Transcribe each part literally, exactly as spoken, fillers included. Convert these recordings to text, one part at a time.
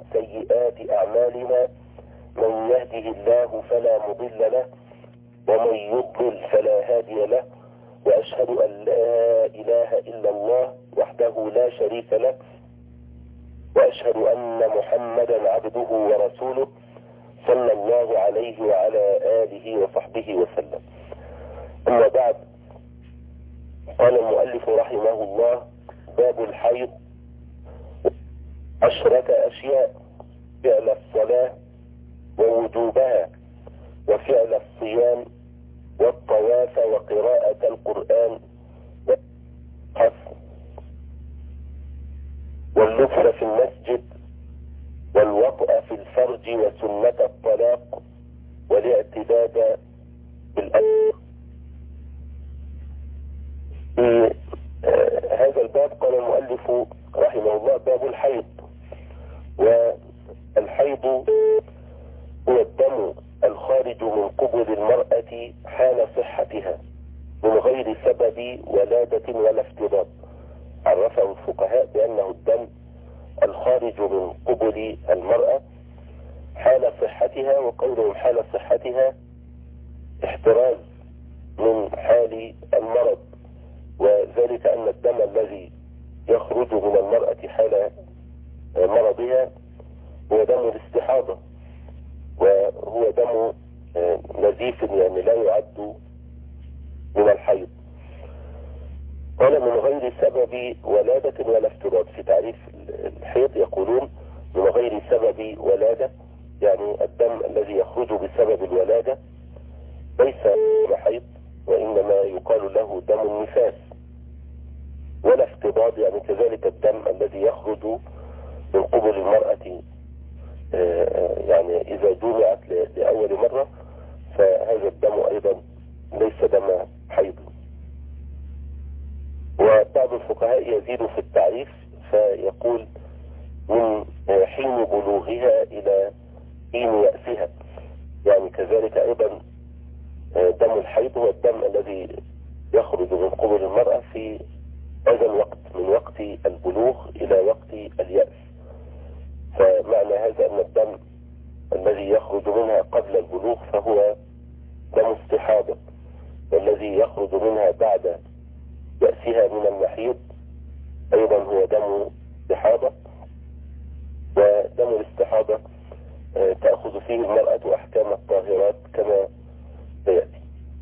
سيئات أعمالنا من يهده الله فلا مضل له ومن يضلل فلا هادي له وأشهد أن لا إله إلا الله وحده لا شريك له وأشهد أن محمدا عبده ورسوله صلى الله عليه وعلى آله وصحبه وسلم. أما بعد، قال المؤلف رحمه الله: باب الحيض. عشرة أشياء: فعل الصلاة ووجوبها، وفعل الصيام، والطواف، وقراءة القرآن، واللبس في المسجد، والوطأ في الفرج، وسنة الطلاق، والاعتداد بالأمر. في هذا الباب قال المؤلف رحمه الله: باب الحيض. والحيض هو الدم الخارج من قبل المرأة حال صحتها من غير سبب ولادة ولا افتراض. عرفه الفقهاء بأنه الدم الخارج من قبل المرأة حال صحتها، وقولهم حال صحتها احتراز من حال المرض، وذلك أن الدم الذي يخرج من المرأة حال مرضها هو دم الاستحاضة، وهو دم نزيف، يعني لا يعد من الحيض. قال: من غير سبب ولادة ولا افتراض. في تعريف الحيض يقولون من غير سبب ولادة، يعني الدم الذي يخرج بسبب الولادة ليس حيض، وإنما يقال له دم النفاس. ولا افتراض، يعني كذلك الدم الذي يخرج من قبل المرأة يعني إذا جمعت لأول مرة، فهذا الدم أيضا ليس دم حيض. وبعض الفقهاء يزيد في التعريف فيقول: من حين بلوغها إلى حين يأسها، يعني كذلك أيضا دم الحيض هو الدم الذي يخرج من قبل المرأة في هذا الوقت، من وقت البلوغ إلى وقت اليأس. فمعنى هذا أن الدم الذي يخرج منها قبل البلوغ فهو دم استحاضة، والذي يخرج منها بعد يأسها من المحيض أيضا هو دم استحاضة. ودم الاستحاضة تأخذ فيه المرأة أحكام الطاهرات كما سيأتي.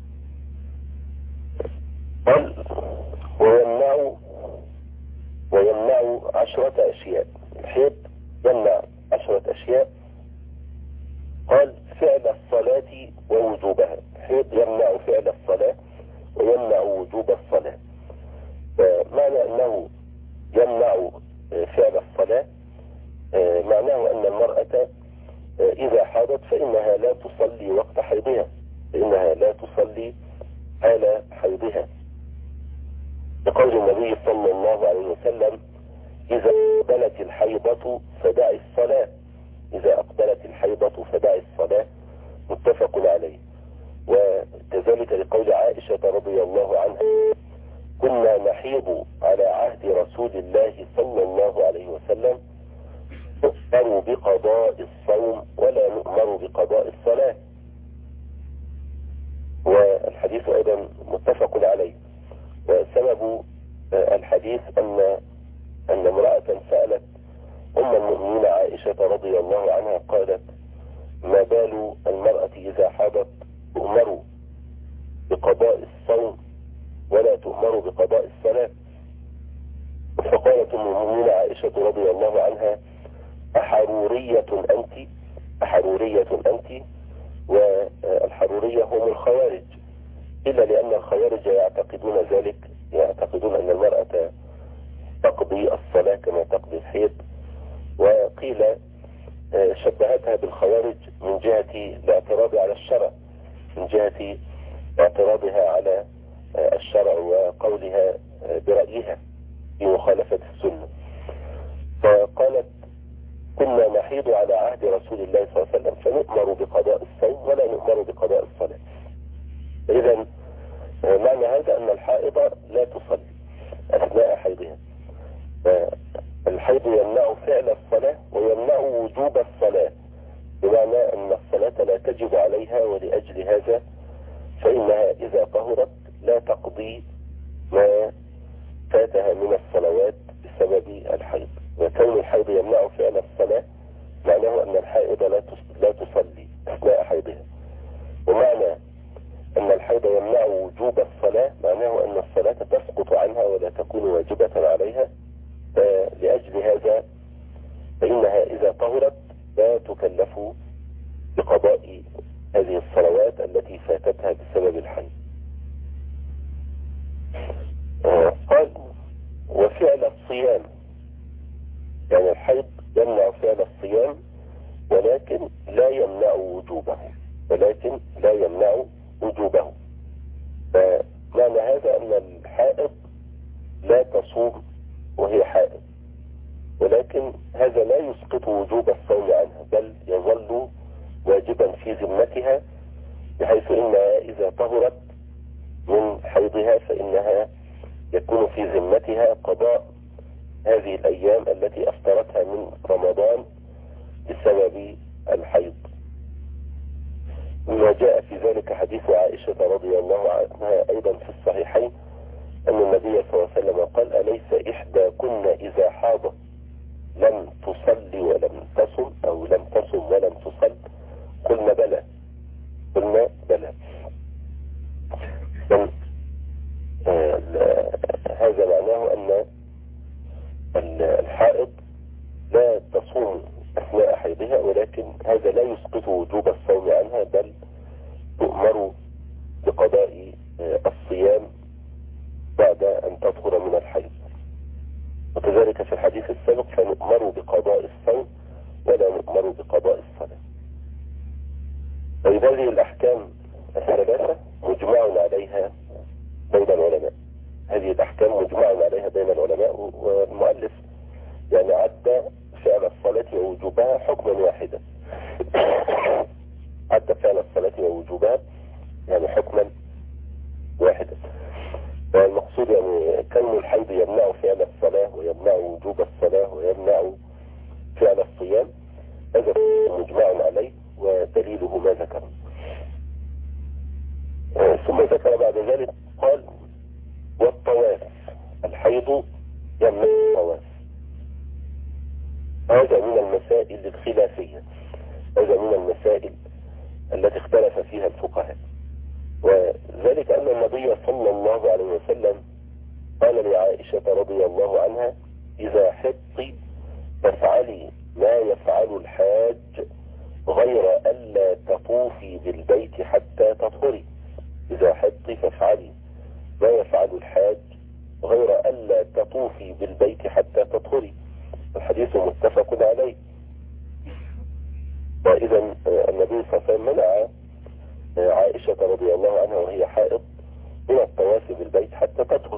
قال: ويمنع ويمنع عشرة أشياء. الحيض يمنع عشرة أشياء. قال: فعل الصلاة ووجوبها. الحيض يمنع فعل الصلاة ويمنع وجوب الصلاة. معنى أنه يمنع فعل الصلاة معناه أن المرأة إذا حاضت فإنها لا تصلي وقت حيضها، فإنها لا تصلي حال حيضها، لقول النبي صلى الله عليه وسلم: إذا أقبلت الحيضة فدعي الصلاة. إذا أقبلت الحيضة فدعي الصلاة، متفق عليه. وكذلك لقول عائشة رضي الله عنها: كنا نحيض على عهد رسول الله صلى الله عليه وسلم، نؤمر بقضاء الصوم ولا نؤمر بقضاء الصلاة. والحديث أيضا متفق عليه. وسبب الحديث أن أن امرأة سألت أم المؤمنين عائشة رضي الله عنها قالت: ما بال المرأة إذا حاضت تؤمر بقضاء الصوم ولا تؤمر بقضاء الصلاة؟ فقالت أم المؤمنين عائشة رضي الله عنها: أحرورية أنت؟ أحرورية أنت؟ والحرورية هم الخوارج، إلا لأن الخوارج يعتقدون ذلك، يعتقدون أن المرأة تقضي الصلاة كما تقضي الحيض. وقيل شبهتها بالخوارج من جهة الاعتراض على الشرع، من جهة اعتراضها على الشرع وقولها برأيها في مخالفة السنة. فقالت: كنا نحيض على عهد رسول الله صلى الله عليه وسلم فنؤمر بقضاء الصوم ولا نؤمر بقضاء الصلاة. إذن معنى هذا أن الحائض لا تصلي أثناء حيضها. الحيض يمنع فعل الصلاة ويمنع وجوب وجوب الصلاة، بمعنى أن الصلاة لا تجب عليها، ولأجل هذا فإنها إذا طهرت لا تقضي ما فاتها من الصلوات بسبب الحيض. وكون الحيض يمنع فعل الصلاة معناه أن الحائض لا تصلي أثناء حيضها، ومعنى أن الحيض يمنع وجوب الصلاة معناه أن الصلاة تسقط عنها ولا تكون واجبة عليها. لأجل هذا فإنها إذا طهرت لا تكلف بقضاء هذه الصلوات التي فاتتها بسبب الحيض. قال وفعل الصيام، يعني الحيض يمنع فعل الصيام ولكن لا يمنع وجوبه، ولكن لا يمنع وجوبه. فمعنى هذا أن الحائض لا تصوم وهي حائض، ولكن هذا لا يسقط وجوب الصوم عنها، بل يظل واجبا في ذمتها، بحيث إنها إذا طهرت من حيضها فإنها يكون في ذمتها قضاء هذه الأيام التي أفطرتها من رمضان بسبب الحيض. ما جاء في ذلك حديث عائشة رضي الله عنها أيضا في الصحيحين أن النبي صلى الله عليه وسلم قال أليس إحدى كنا إذا حاضت لم تصلي ولم تصم، أو لم تصم ولم تصل؟ قلنا بلى، قلنا بلى. آه هذا معناه أن الحائض لا تصوم أثناء حيضها، ولكن هذا لا يسقط وجوب الصوم عنها، بل تؤمر بقضاء الصيام بعد أن تطهر من الحيض. وكذلك في الحديث السابق فنؤمر بقضاء الصوم ولا نؤمر بقضاء الصلاة. طيب هذه الأحكام الثلاثة مجمع عليها بين العلماء، هذه الأحكام مجمع عليها بين العلماء، والمؤلف يعني عد فعل الصلاة ووجوبها حكما واحدا عد فعل الصلاة ووجوبها يعني حكما واحدا. والمقصود يعني كون الحيض يمنع فعل الصلاة ويمنع وجوب الصلاة ويمنع فعل الصيام، هذا مجمع عليه ودليله ما ذكر. ثم ذكر بعد ذلك قال والطواف، الحيض يمنع الطواف. هذا من المسائل الخلافية، هذا من المسائل التي اختلف فيها الفقهاء، وذلك أن النبي صلى الله عليه وسلم قال لعائشة رضي الله عنها إذا حضت فافعلي ما يفعل الحاج غير ألا تطوفي بالبيت حتى تطهري. إذا حضت فافعلي ما يفعل الحاج غير ألا تطوفي بالبيت حتى تطهري. الحديث متفق عليه. وإذا النبي صلى الله عليه وسلم منع عائشة رضي الله عنها وهي حائض من الطواف بالبيت حتى تطهر.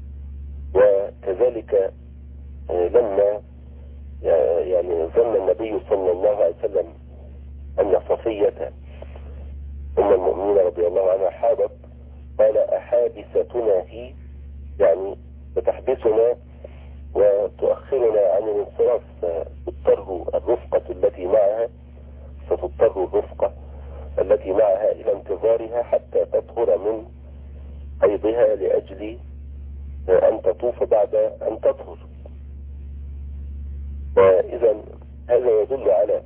وكذلك لما يعني ظن النبي صلى الله عليه وسلم أن صفية أم المؤمنين رضي الله عنها حاضت قال أحابستنا هي، يعني بتحبسنا وتؤخرنا عن الانصراف، فتضطر الرفقة التي معها فتضطر الرفقة التي معها إلى انتظارها حتى تطهر من حيضها لأجل أن تطوف بعد أن تطهر. وإذا هذا يدل على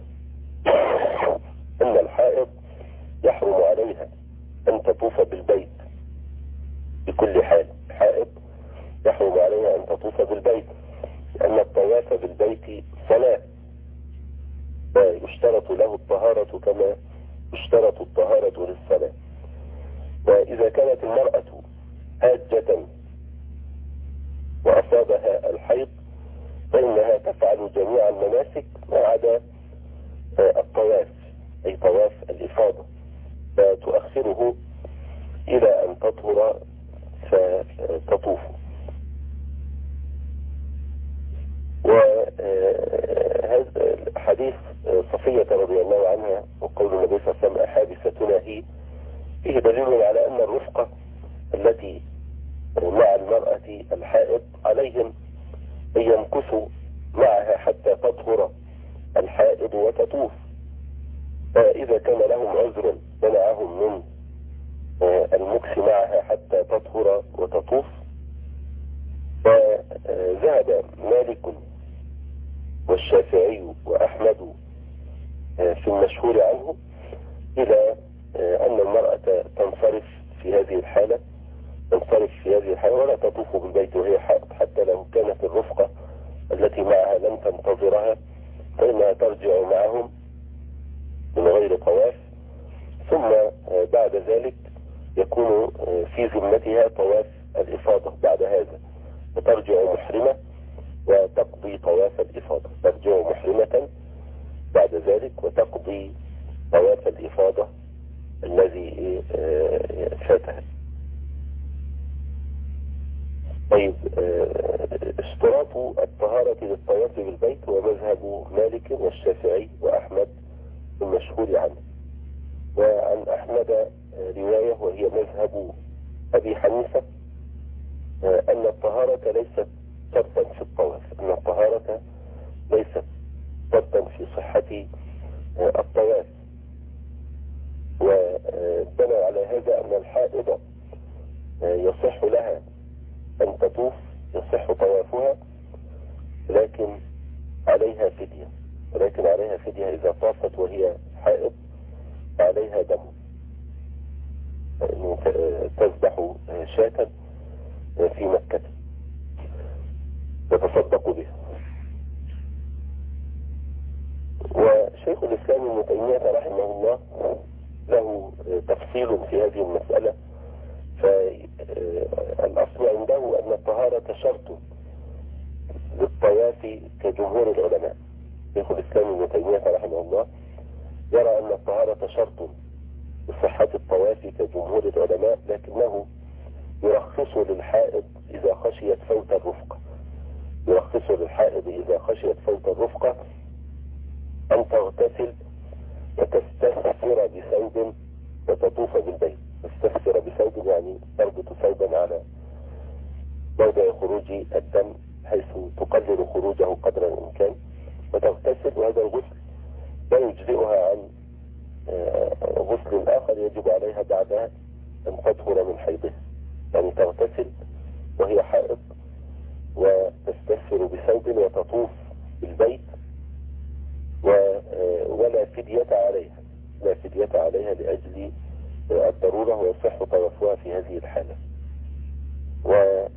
أن الحائض يحرم عليها أن تطوف بالبيت بكل حال. الحائض يحرم عليها أن تطوف بالبيت، لأن الطواف بالبيت صلاة ويشترط له الطهارة كما يشترط الطهارة للصلاة. وإذا كانت المرأة حاجة وأصابها الحيض فإنها تفعل جميع المناسك ما عدا الطواف، أي طواف الإفاضة، فتؤخره إلى أن تطهر فتطوف. وهذا حديث صفية رضي الله عنها وقول النبي صلى الله عليه وسلم أحابستنا هي فيه دليل على أن الرفقة التي مع المرأة الحائض عليهم أن يمكثوا معها حتى تطهر الحائض الشافعي وأحمد في المشهور عنه إلى أن المرأة تنصرف في هذه الحالة تنصرف في هذه الحالة ولا تطوف بالبيت وهي حائض، حتى لو كانت الرفقة التي معها لم تنتظرها فإنها ترجع معهم من غير طواف، ثم بعد ذلك يكون في ذمتها طواف الإفاضة بعد هذا، وترجع محرمة وتقضي طواف الإفاضة، ترجع محرمة بعد ذلك وتقضي طواف الإفاضة الذي فاتها. طيب، اشتراط الطهارة للطواف بالبيت هو مذهب مالك والشافعي وأحمد المشهور عنه، وعن أحمد رواية وهي مذهب أبي حنيفة أن الطهارة ليست شرطا في الطواف، أن الطهارة ليست شرطا في صحة الطواف، وبنوا على هذا أن الحائضة يصح لها أن تطوف، يصح طوافها، لكن عليها فدية ولكن عليها فدية إذا طافت وهي حائض عليها دم، تذبح شاة في مكة تتصدق بها. وشيخ الإسلام ابن تيمية رحمه الله له تفصيل في هذه المسألة، فالأصل عنده أن الطهارة شرط للطواف كجمهور العلماء. شيخ الإسلام ابن تيمية رحمه الله يرى أن الطهارة شرط لصحة الطواف كجمهور العلماء، لكنه يرخص للحائض إذا خشيت فوت الرفقة يرخص للحائض إذا خشيت فوت الرفقة أن تغتسل وتستثمر بثوب وتطوف بالبيت. تستثمر بثوب يعني تربط ثوبا على موضع خروج الدم حيث تقلل خروجه قدر الإمكان وتغتسل، وهذا الغسل لا يجزئها عن غسل آخر يجب عليها بعدها أن تطهر من حيضها، يعني تغتسل وهي حائض وتستثمر بثوب وتطوف بالبيت، ولا فدية عليها لا فدية عليها لأجل الضرورة، ويصح طوافها في هذه الحالة. وقال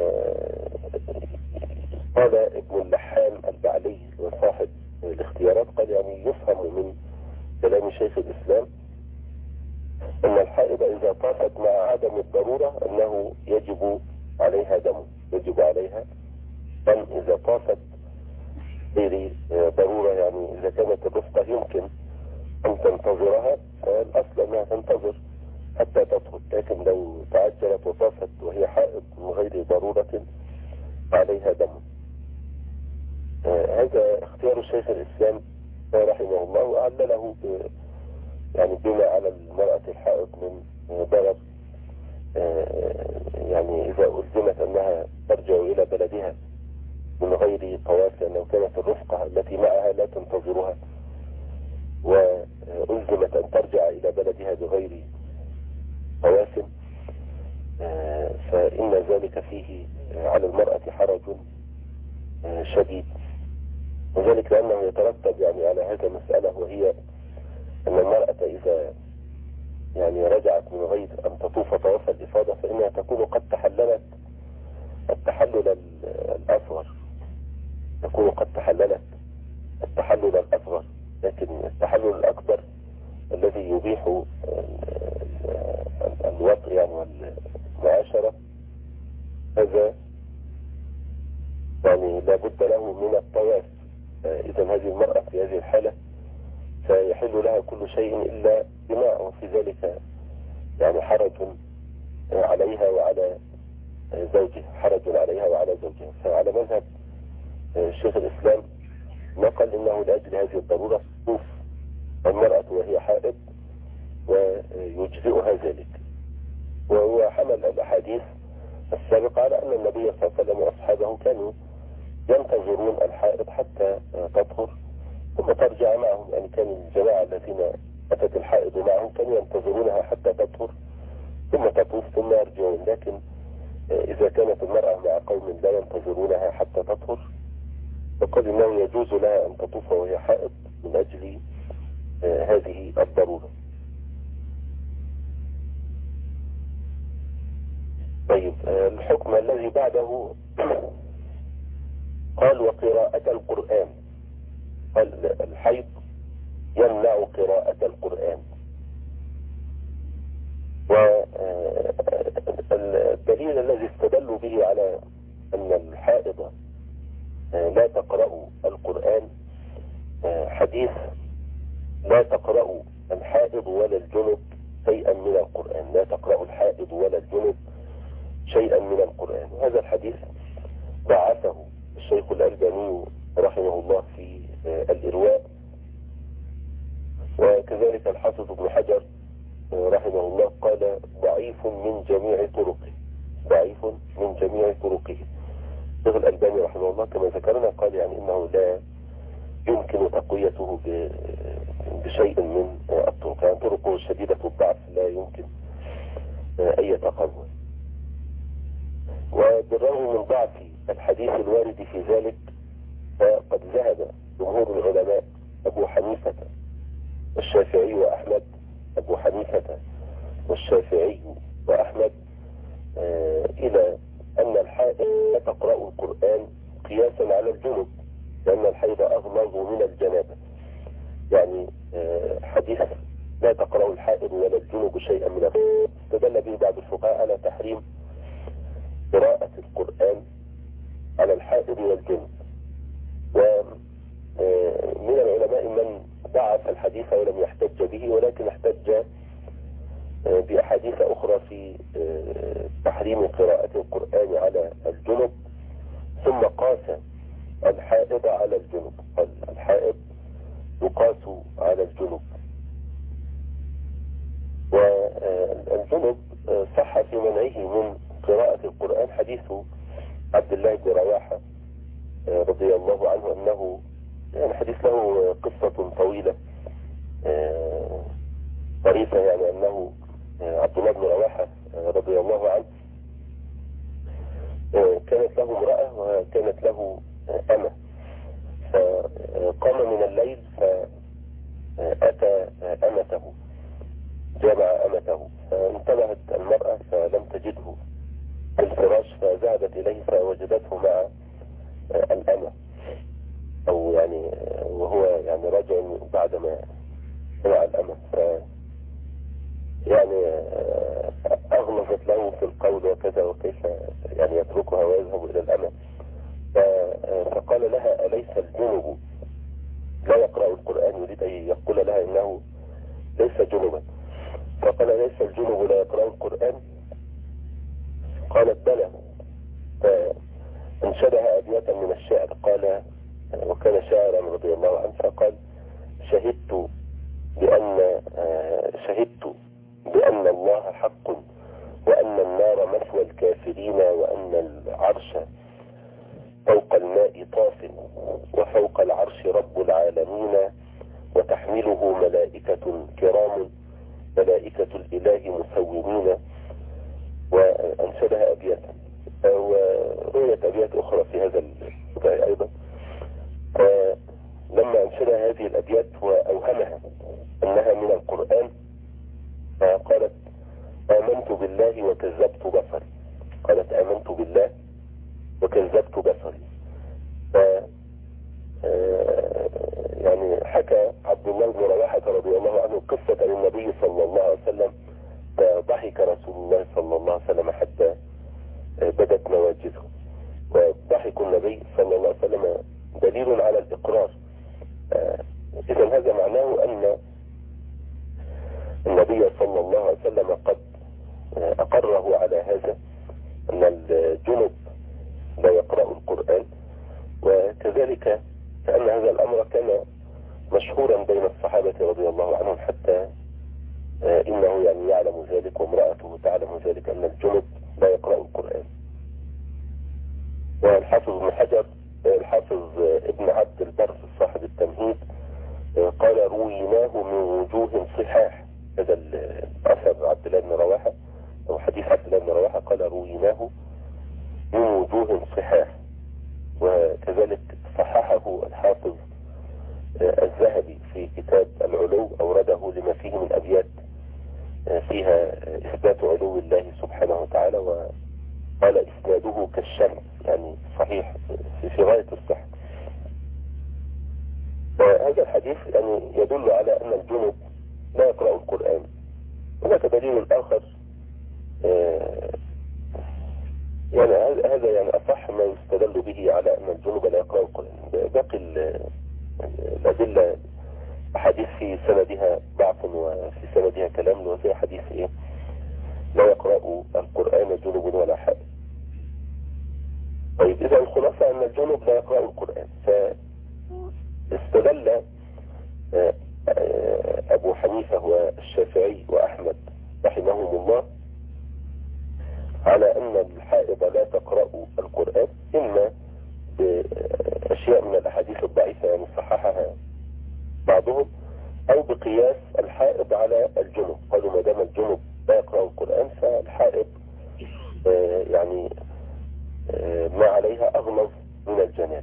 ابن اللحام البعلي وصاحب الاختيارات، قال يعني يفهم من كلام شيخ الإسلام أن الحائض إذا طافت مع عدم الضرورة أنه يجب عليها دم يجب عليها دم إذا طافت غير ضرورة، يعني إذا كانت الرفقة يمكن أن تنتظرها فالأصل أنها تنتظر حتى تطهر، لكن لو تعجلت وطافت وهي حائض من غير ضرورة عليها دم. آه هذا اختيار شيخ الإسلام رحمه الله، وعلله يعني بما على المرأة الحائض من ضرر، آه يعني إذا ألزمت أنها ترجع إلى بلدها من غير طواف، لأنه كانت الرفقة التي معها لا تنتظرها وألزمت أن ترجع إلى بلدها بغير طواف، آه فإن ذلك فيه على المرأة حرج آه شديد، وذلك لأنه يترتب يعني على هذا مسألة، وهي أن المرأة إذا يعني رجعت من غير أن تطوف طواف الإفاضة فإنها تكون قد تحللت التحلل الأصغر تكون قد تحللت التحلل الأصغر، لكن التحلل الأكبر الذي يبيح الوطء يعني والمعاشرة هذا يعني لابد له من الطواف. إذا هذه المرأة في هذه الحالة فيحل لها كل شيء إلا بماء، وفي ذلك يعني حرج عليها وعلى زوجها حرج عليها وعلى زوجها. فعلى مذهب شيخ الإسلام نقل إنه لأجل هذه الضرورة تطوف المرأة وهي حائض ويجزئها ذلك، وهو حمل الأحاديث السابقة على أن النبي صلى الله عليه وسلم وأصحابه كانوا ينتظرون الحائض حتى تطهر ثم ترجع معهم، يعني كان الجماعة الذين أتت الحائض معهم كانوا ينتظرونها حتى تطهر ثم تطوف ثم يرجعون، لكن إذا كانت المرأة مع قوم لا ينتظرونها حتى تطهر فقال إنه يجوز لها أن تطوف وهي حائض من أجل هذه الضرورة. طيب الحكم الذي بعده قال وقراءة القرآن. قال الحيض يمنع قراءة القرآن. والدليل الذي استدلوا به على أن الحائض لا تقرأ القرآن حديث لا تقرأ الحائض ولا الجنب شيئا من القرآن. لا تقرأ الحائض ولا الجنب شيئا من القرآن. وهذا الحديث ضعفه الشيخ الألباني رحمه الله في الإرواء، وكذلك الحافظ ابن حجر رحمه الله قال ضعيف من جميع طرقه. ضعيف من جميع طرقه. الشيخ الألباني رحمه الله كما ذكرنا قال يعني إنه لا يمكن تقويته بشيء من الطرق، يعني طرقه شديدة الضعف لا يمكن أي تقوى. وبالرغم من ضعف الحديث الوارد في ذلك فقد ذهب جمهور العلماء أبو حنيفة والشافعي وأحمد أبو حنيفة والشافعي وأحمد آه إلى أن الحائض لا تقرأ القرآن قياسا على الجنب، لأن الحيض أغلظ من الجنابة. يعني آه حديث لا تقرأ الحائض ولا الجنب شيئا من القرآن استدل به بعض الفقهاء على تحريم قراءة القرآن على الحائض والجنب. ومن العلماء من ضعف الحديث ولم يحتج به، ولكن احتج بأحاديث أخرى في تحريم قراءة القرآن على الجنب، ثم قاس الحائض على الجنب. قال الحائض يقاس على الجنب. والجنب صح في منعه من قراءة القرآن حديث عبد الله بن رواحة رضي الله عنه أنه يعني حديث له قصة طويلة طريفة، يعني أنه عبد الله بن رواحة رضي الله عنه كانت له امرأة وكانت له أمة، فقام من الليل فأتى أمته، جمع أمته، فانتبهت المرأة فلم تجده في الفراش، فذهبت إليه فوجدته مع الأمة، أو يعني وهو يعني رجع بعدما سمع الأمة، ف يعني أغلظت له في القول وكذا وكيف يعني يتركها ويذهب إلى الأمة. فقال لها أليس الجنب لا يقرأ القرآن؟ يريد أن يقول لها إنه ليس جنبا. فقال ليس الجنب لا يقرأ القرآن؟ قالت بلى. فانشدها أبياتا من الشعر، قال وكان شاعرا رضي الله عنه، فقال شهدت بأن شهدت بأن الله حق، وأن النار مثوى الكافرين، وأن العرش فوق الماء طاف، وفوق العرش رب العالمين، وتحمله ملائكة كرام، ملائكة الإله مسومين. وأنشدها أبياتا، ورؤية أبيات أخرى في هذا الموضوع أيضا. فلما أنشدها هذه الأبيات وأوهمها أنها من القرآن، فقالت آمنت بالله وكذبت بصري. قالت آمنت بالله وكذبت بصري. ف يعني حكى عبد الله بن رواحة رضي الله عنه قصة للنبي صلى الله عليه وسلم، فضحك رسول الله صلى الله عليه وسلم حتى بدت نواجذه. وضحك النبي صلى الله عليه وسلم دليل على الإقرار. إذا هذا معناه أن النبي صلى الله عليه وسلم قد أقره على هذا، أن الجنب لا يقرأ القرآن. وكذلك كأن هذا الأمر كان مشهورا بين الصحابة رضي الله عنهم، حتى إنه يعني يعلم ذلك وامرأته تعلم ذلك، أن الجنب لا يقرأ القرآن. والحافظ ابن حجر الحافظ ابن عبد البر صاحب التمهيد قال رويناه من وجوه صحاح. هذا الأثر عبد الله بن رواحة أو حديث عبد الله بن رواحة قال رويناه من وجوه صحاح، وكذلك صححه وهذا الحديث يعني يدل على أن الجنب لا يقرأ القرآن. هناك دليل آخر يعني هذا يعني أصح ما يستدل به على أن الجنب لا يقرأ القرآن. باقي الأدلة أحاديث في سندها ضعف وفي سندها كلام، وزي حديث إيه لا يقرأ القرآن جنب ولا حائض. طيب إذا الخلاصة أن الجنب لا يقرأ القرآن، فاستدل أبو حنيفة والشافعي وأحمد رحمهم الله على أن الحائض لا تقرأ القرآن، إما بأشياء من الأحاديث الضعيفة يعني صححها بعضهم، أو بقياس الحائض على الجنب. قالوا ما دام الجنب لا يقرأ القرآن فالحائض يعني ما عليها أغلظ من الجناب.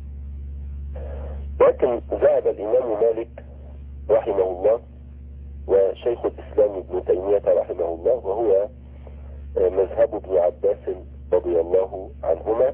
لكن ذهب الإمام مالك رحمه الله وشيخ الإسلام ابن تيمية رحمه الله، وهو مذهب ابن عباس رضي الله عنهما،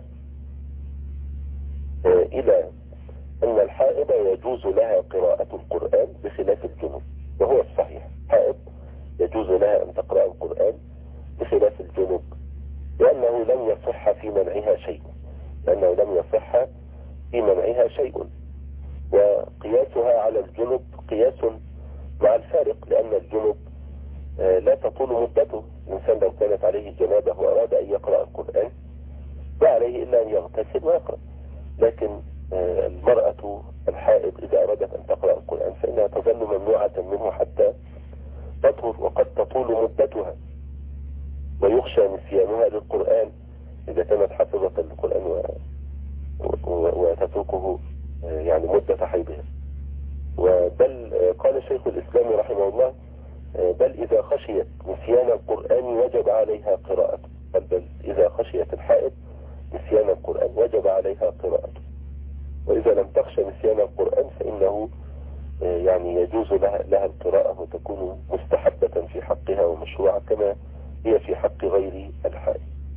إلى أن الحائض يجوز لها قراءة القرآن بخلاف الجنوب. وهو الصحيح، حائض يجوز لها أن تقرأ القرآن بخلاف الجنوب، لأنه لم يصح في منعها شيء لأنه لم يصح في منعها شيء وقياسها على الجنوب قياس مع الفارق، لأن الجنوب لا تطول مدته. الإنسان لو كانت عليه جنابه وأراد أن يقرأ القرآن لا عليه إلا أن يغتسل ويقرأ. لكن المرأة الحائض إذا أرادت أن تقرأ القرآن فإنها تظل ممنوعة منه حتى تطهر، وقد تطول مدتها ويخشى نسيانها للقرآن إذا كانت حافظة للقرآن و... و... وتتركه يعني مدة حيضها. وبل قال شيخ الإسلام رحمه الله بل إذا خشيت نسيان القرآن وجب عليها قراءته. بل إذا خشيت الحائض نسيان القرآن وجب عليها قراءته، وإذا لم تخشى نسيان القرآن فإنه يعني يجوز لها, لها القراءة وتكون مستحبة في حقها ومشروعة كما هي في حق غير الحائض.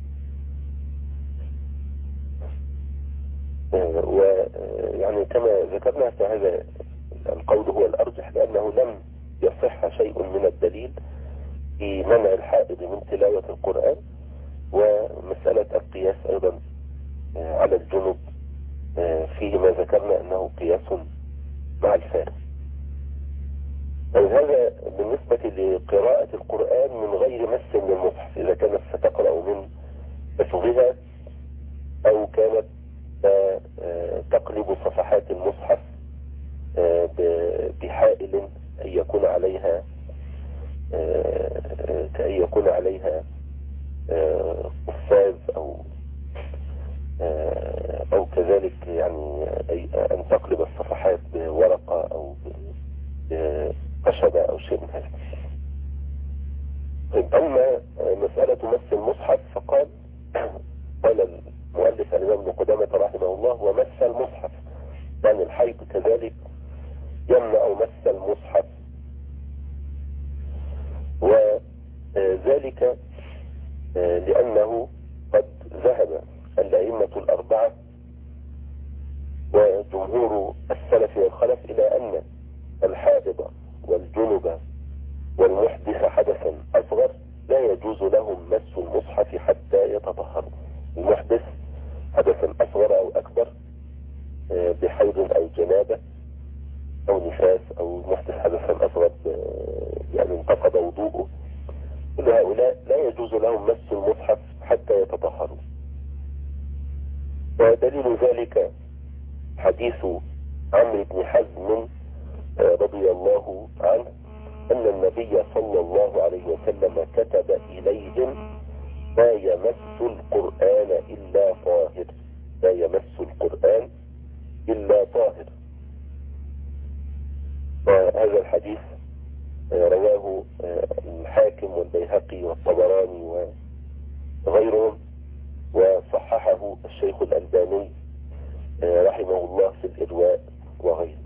ويعني كما ذكرنا فهذا القول هو الأرجح، لأنه لم يصح شيء من الدليل في منع الحائض من تلاوة القرآن. ومسألة القياس أيضا على الجنوب فيه ما ذكرنا أنه قياس مع الفارق. هذا بالنسبة لقراءة القرآن من غير مس للمصحف، إذا كانت ستقرأ من حفظها أو كانت تقلب صفحات المصحف بحائل أن يكون عليها كأن يكون عليها قفاز أو أو كذلك يعني أن تقلب الصفحات بورقة أو بخشبة أو شيء من هذا. أما مسألة مس المصحف فقال قال المؤلف الإمام ابن قدامة رحمه الله ومس المصحف، يعني الحيض كذلك يمنع مس المصحف، وذلك لأنه قد ذهب الأئمة الأربعة وجمهور السلف والخلف إلى أن الحائض والجنب والمحدث حدثا أصغر لا يجوز لهم مس المصحف حتى يتطهروا. المحدث حدثا أصغر أو أكبر بحيض أو جنابة أو نفاس، أو المحدث حدثا أصغر يعني انتقض وضوءه، كل هؤلاء لا يجوز لهم مس المصحف حتى يتطهروا. ودليل ذلك حديث عمرو بن حزم رضي الله عنه أن النبي صلى الله عليه وسلم كتب إليهم لا يمس القرآن إلا طاهر لا يمس القرآن إلا طاهر. وهذا الحديث رواه الحاكم والبيهقي والطبراني وغيرهم، وصححه الشيخ الألباني رحمه الله في الإرواء وغيره.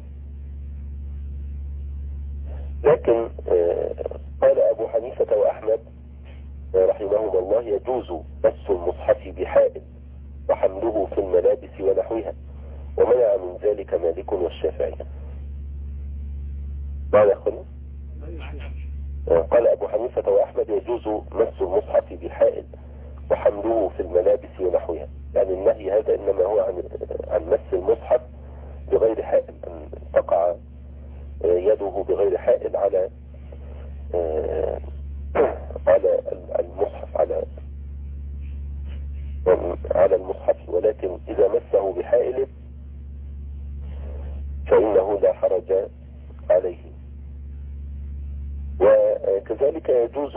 لكن قال أبو حنيفة وأحمد رحمهم الله يجوز مس المصحف بحائل وحمله في الملابس ونحوها، ومنع من ذلك مالك والشافعي. ماذا أخذنا؟ قال أبو حنيفة وأحمد يجوز مس المصحف بحائل وحمله في الملابس ونحوها. يعني النهي هذا إنما هو عن عن مس المصحف بغير حائل، أن تقع يده بغير حائل على على المصحف على على المصحف، ولكن إذا مسه بحائل فإنه لا حرج عليه. وكذلك يجوز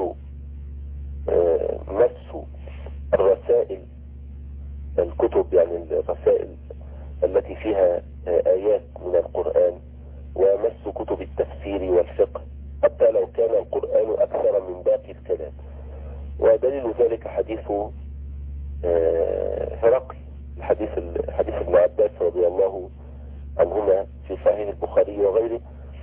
مس الرسائل، الكتب يعني الرسائل التي فيها آيات من القرآن، ومس كتب التفسير والفقه حتى لو كان القرآن أكثر من باقي الكلام. ودليل ذلك حديث هرقل، حديث حديث ابن عباس رضي الله عنهما في صحيح البخاري وغيره،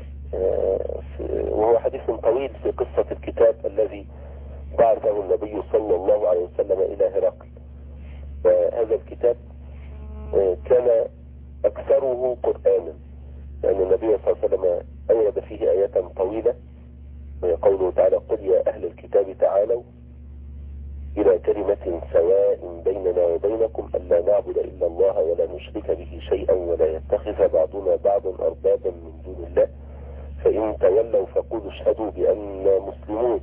وهو حديث طويل في قصة الكتاب الذي بعثه النبي صلى الله عليه وسلم إلى هرقل. وهذا الكتاب كان أكثره قرآنا، لأن النبي صلى الله عليه وسلم أورد فيه آيات طويلة، قوله تعالى: قل يا أهل الكتاب تعالوا إلى كلمة سواء بيننا وبينكم ألا نعبد إلا الله ولا نشرك به شيئا ولا يتخذ بعضنا بعضا أربابا من دون الله فإن تولوا فقولوا اشهدوا بأننا مسلمون.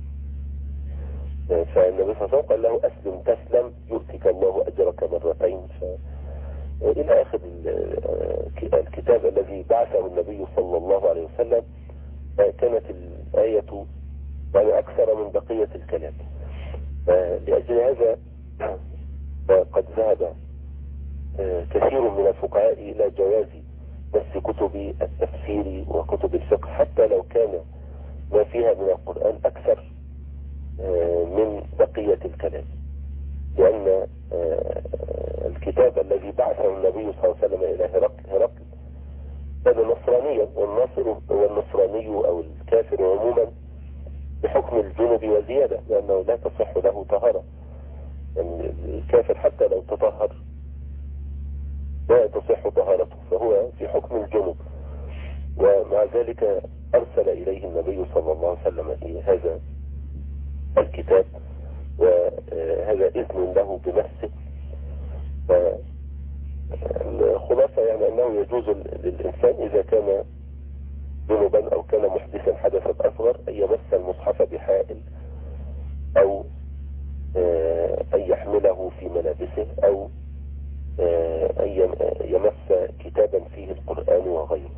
فالنبي صلى الله عليه وسلم قال له: أسلم تسلم يؤتك الله أجرك مرتين. ف... إلى آخر الكتاب الذي بعثه النبي صلى الله عليه وسلم كانت الآية يعني أكثر من بقية الكلام. لأجل هذا قد ذهب كثير من الفقهاء إلى جواز مس كتب التفسير وكتب الفقه حتى لو كان ما فيها من القرآن أكثر من بقية الكلام، لأن الكتاب الذي بعثه النبي صلى الله عليه وسلم إلى هرقل هرقل كان نصرانيا، والناصر والنصراني أو الكافر عموما بحكم الجنب وزيادة، لأنه لا تصح له طهارة. يعني الكافر حتى لو تطهر لا تصح طهارته، فهو في حكم الجنب. ومع ذلك أرسل إليه النبي صلى الله عليه وسلم هذا الكتاب، وهذا إذن له بنفسه. فالخلاصة يعني أنه يجوز للإنسان إذا كان جنبا أو كان محدثا حدثا أصغر أن يمس المصحف بحائل، أو أن يحمله في ملابسه، أو أن يمس كتابا فيه القرآن وغيره.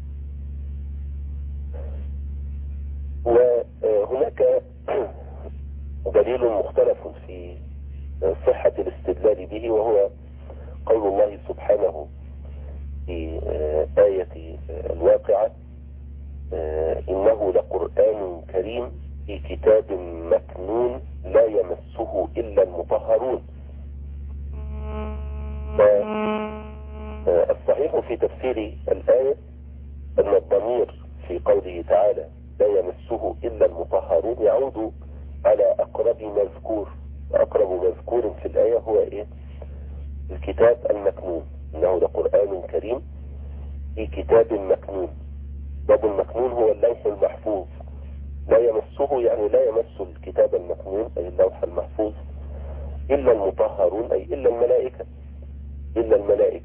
وهناك دليل مختلف في صحة الاستدلال به، وهو قول الله سبحانه في آية الواقعة: إنه لقرآن كريم في كتاب مكنون لا يمسه إلا المطهرون. فالصحيح في تفسير الآية أن الضمير في قوله تعالى لا يمسه إلا المطهرون يعود على أقرب مذكور، أقرب مذكور في الآية هو إيه؟ الكتاب المكنون. إنه لقرآن كريم في كتاب مكنون. باب المكنون هو اللوح المحفوظ، لا يمسه يعني لا يمس الكتاب المكنون أي اللوح المحفوظ إلا المطهرون أي إلا الملائكة، إلا الملائكة.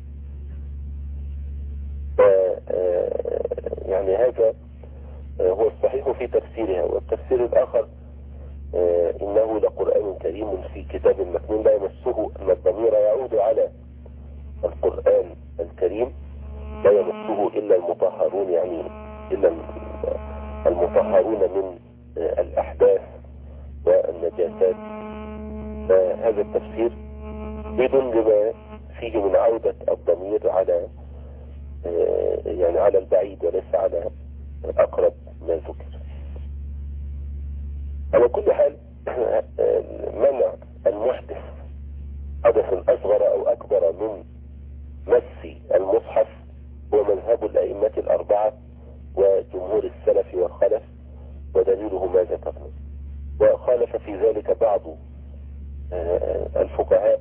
ف يعني هذا هو الصحيح في تفسيرها. والتفسير الآخر إنه لقرآن كريم في كتاب مكنون لا يمسه، أن الضمير يعود على القرآن الكريم لا يمسه إلا المطهرون، يعني إلا المطهرون من الأحداث والنجاسات. فهذا التفسير بدون لما فيه من عودة الضمير على يعني على البعيد وليس على أقرب ما ذكر. على كل حال منع المحدث حدث أصغر أو أكبر من مس المصحف هو مذهب الأئمة الأربعة وجمهور السلف والخلف، ودليله ما ذكرنا. وخالف في ذلك بعض الفقهاء،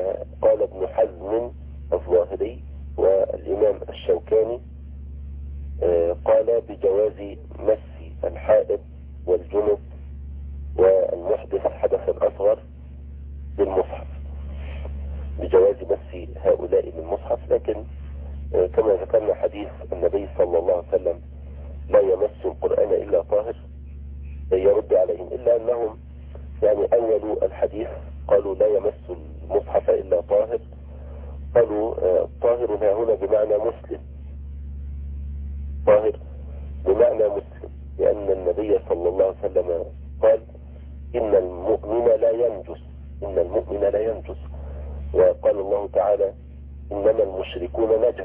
فقال ابن حزم الظاهري والإمام الشوكاني قال بجواز مس الحائض والجنب والمحدث الحدث الأصغر بالمصحف، بجواز مس هؤلاء بالمصحف. لكن كما ذكرنا حديث النبي صلى الله عليه وسلم لا يمس القرآن إلا طاهر يرد عليهم، إلا أنهم يعني أولوا الحديث قالوا لا يمس المصحف إلا طاهر، قالوا طاهر ها هنا بمعنى مسلم، طاهر بمعنى مسلم، لأن النبي صلى الله عليه وسلم قال إن المؤمن لا ينجس، إن المؤمن لا ينجس، وقال الله تعالى إنما المشركون نجس،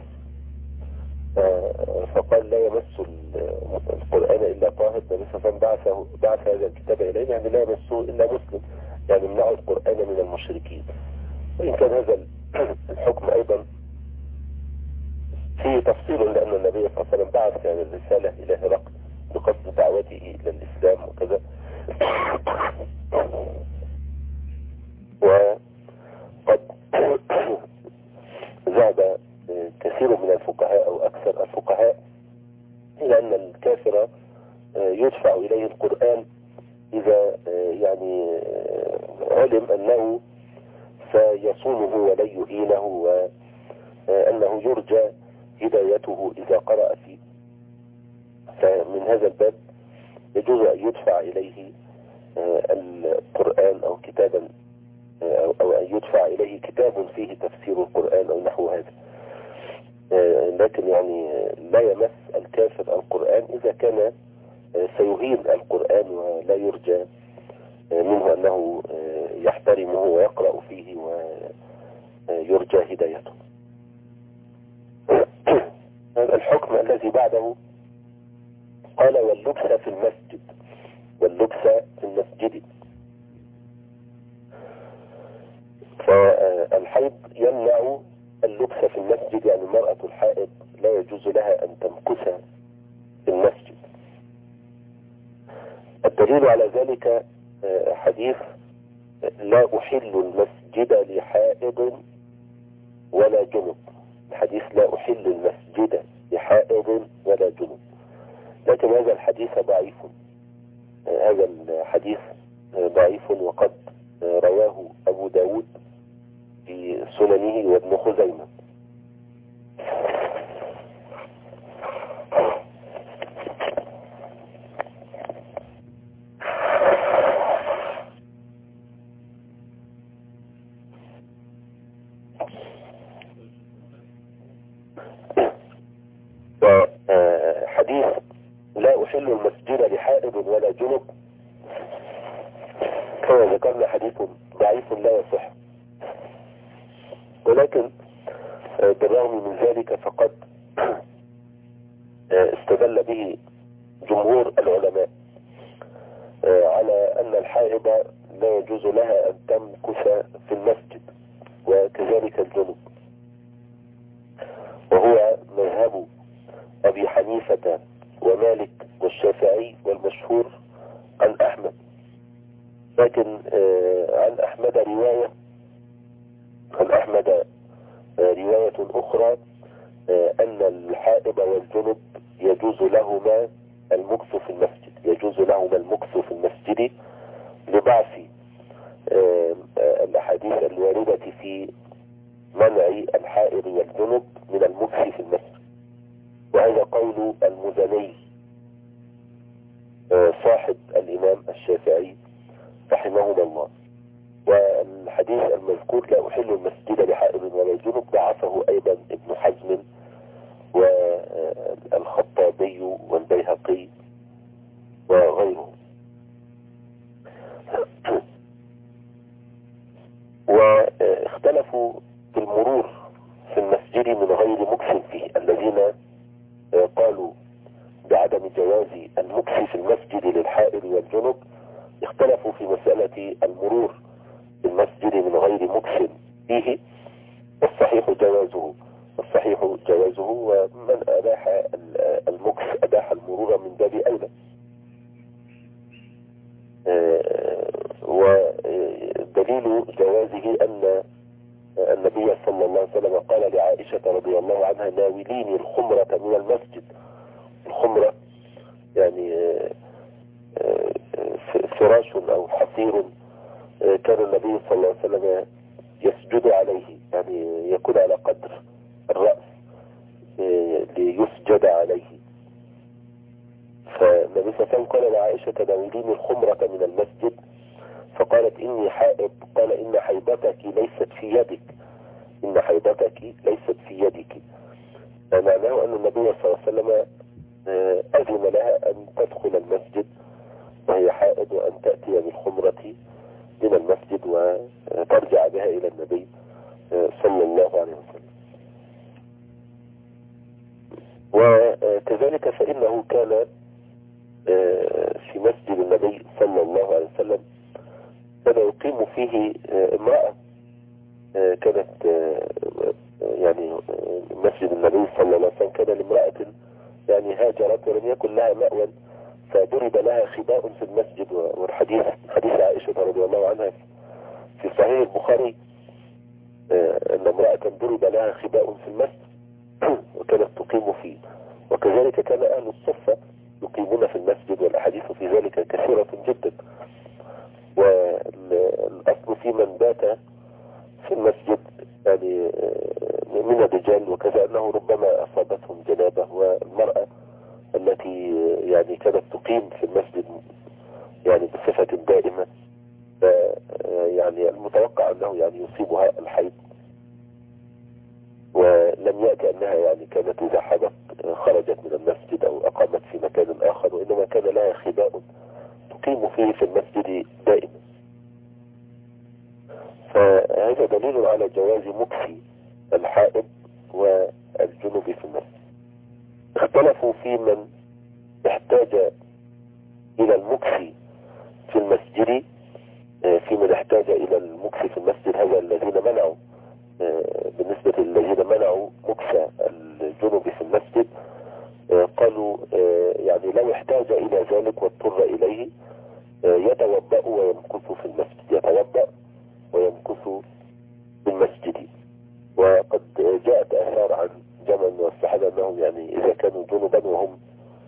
فقال لا يمس القرآن إلا طاهر. النبي صلى الله عليه وسلم بعث هذا الكتاب إليه، يعني لا يمسه إلا مسلم، يعني منعوا القرآن من المشركين. وإن كان هذا الحكم أيضا فيه تفصيل، لأن النبي صلى الله عليه وسلم بعث يعني الرسالة إلى هرقل بقصد دعوته إلى الإسلام وكذا. وقد ذهب كثير من الفقهاء أو أكثر الفقهاء إلى أن الكافر يدفع إليه القرآن إذا يعني علم أنه سيصونه ولن يهينه، وأنه يرجى هدايته إذا قرأ فيه. فمن هذا الباب يجوز أن يدفع إليه القرآن أو كتابا أو أن يدفع إليه كتاب فيه تفسير القرآن أو نحو هذا. لكن يعني لا يمس الكافر القرآن إذا كان سيهين القرآن ولا يرجى منه أنه يحترمه ويقرأ فيه ويرجى هدايته. الحكم الذي بعده قال واللبس في المسجد، واللبس في المسجد. فالحيض يمنع اللبس في المسجد، يعني المرأة الحائض لا يجوز لها أن تمكث في المسجد. الدليل على ذلك حديث لا أحل المسجد لحائض ولا جنب، حديث لا أحل المسجد لحائض ولا جنب. لكن هذا الحديث ضعيف، هذا الحديث ضعيف، وقد رواه أبو داود في سننه وابن خزيمة. وحديث لا أحل المسجد لحائض ولا جنب كما ذكرنا حديث ضعيف لا يصح، ولكن بالرغم من ذلك فقد استدل به جمهور العلماء على أن الحائض لا يجوز لها أن تمكث في المسجد، وكذلك الجنب، وهو مذهب أبي حنيفة ومالك والشافعي والمشهور عن أحمد. لكن عن أحمد رواية عن أحمد رواية أخرى أن الحائض والجنب يجوز لهما المكث في المسجد، يجوز لهما المكث في المسجد لضعف الأحاديث الواردة في منع الحائض والجنب من المكث في المسجد. وهذا قول المزني صاحب الإمام الشافعي رحمهما الله. والحديث المذكور لا أحل المسجد لحائض ولا جنب ضعفه أيضا ابن حزم والخطابي والبيهقي وغيره. واختلفوا في المرور في المسجد من غير مكث فيه، الذين قالوا بعدم جواز المكث في المسجد للحائض والجنب اختلفوا في مسألة المرور في المسجد من غير مكث فيه، والصحيح جوازه، والصحيح جوازه، ومن أباح المكث أباح المرور من باب أولى. ودليل جوازه أن النبي صلى الله عليه وسلم قال لعائشة رضي الله عنها ناوليني الخمرة من المسجد، الخمرة يعني فراش أو حصير كان النبي صلى الله عليه وسلم يسجد عليه، يعني يكون على قدر الرأس ليسجد عليه. فالنبي صلى الله عليه وسلم قال لعائشة ناوليني الخمرة من المسجد، فقالت إني حائض. قال إن حيضتك ليست في يدك، إن حيضتك ليست في يدك، معناه أن النبي صلى الله عليه وسلم أذن لها أن تدخل المسجد وهي حائض، وأن تأتي بالخمرة من المسجد وترجع بها إلى النبي صلى الله عليه وسلم. وكذلك فإنه كان في مسجد النبي صلى الله عليه وسلم كان يقيم فيه امرأة كانت يعني مسجد النبي صلى الله عليه وسلم كان لامرأة يعني هاجرت ولم يكن لها مأوى، فضرب لها خباء في المسجد. والحديث حديث عائشة رضي الله عنها في صحيح البخاري أن امرأة ضرب لها خباء في المسجد وكانت تقيم فيه. وكذلك كان أهل الصفة يقيمون في المسجد، والأحاديث في ذلك كثيرة جدا. والأصل في من بات في المسجد يعني من الرجال وكذا أنه ربما أصابتهم جنابة، والمرأة التي يعني كانت تقيم في المسجد يعني بصفة دائمة يعني المتوقع أنه يعني يصيبها الحيض، ولم يأتي أنها يعني كانت إذا حدث خرجت من المسجد أو أقامت في مكان آخر، وإنما كان لها خباء تقيم فيه في المسجد دائما. فهذا دليل على جواز مكفي الحائض والجنوب في المسجد. اختلفوا في من احتاج إلى المكفي في المسجد، في من احتاج إلى المكفي في المسجد هذا الذين منعوا. بالنسبة للذين منعوا مكفى الجنوب في المسجد قالوا يعني لو احتاج إلى ذلك واضطر إليه يتوضأ ويمكث في المسجد، يتوضأ ويمكث في المسجد. وقد جاءت آثار عن جمع من الصحابة أنهم يعني إذا كانوا جنبا وهم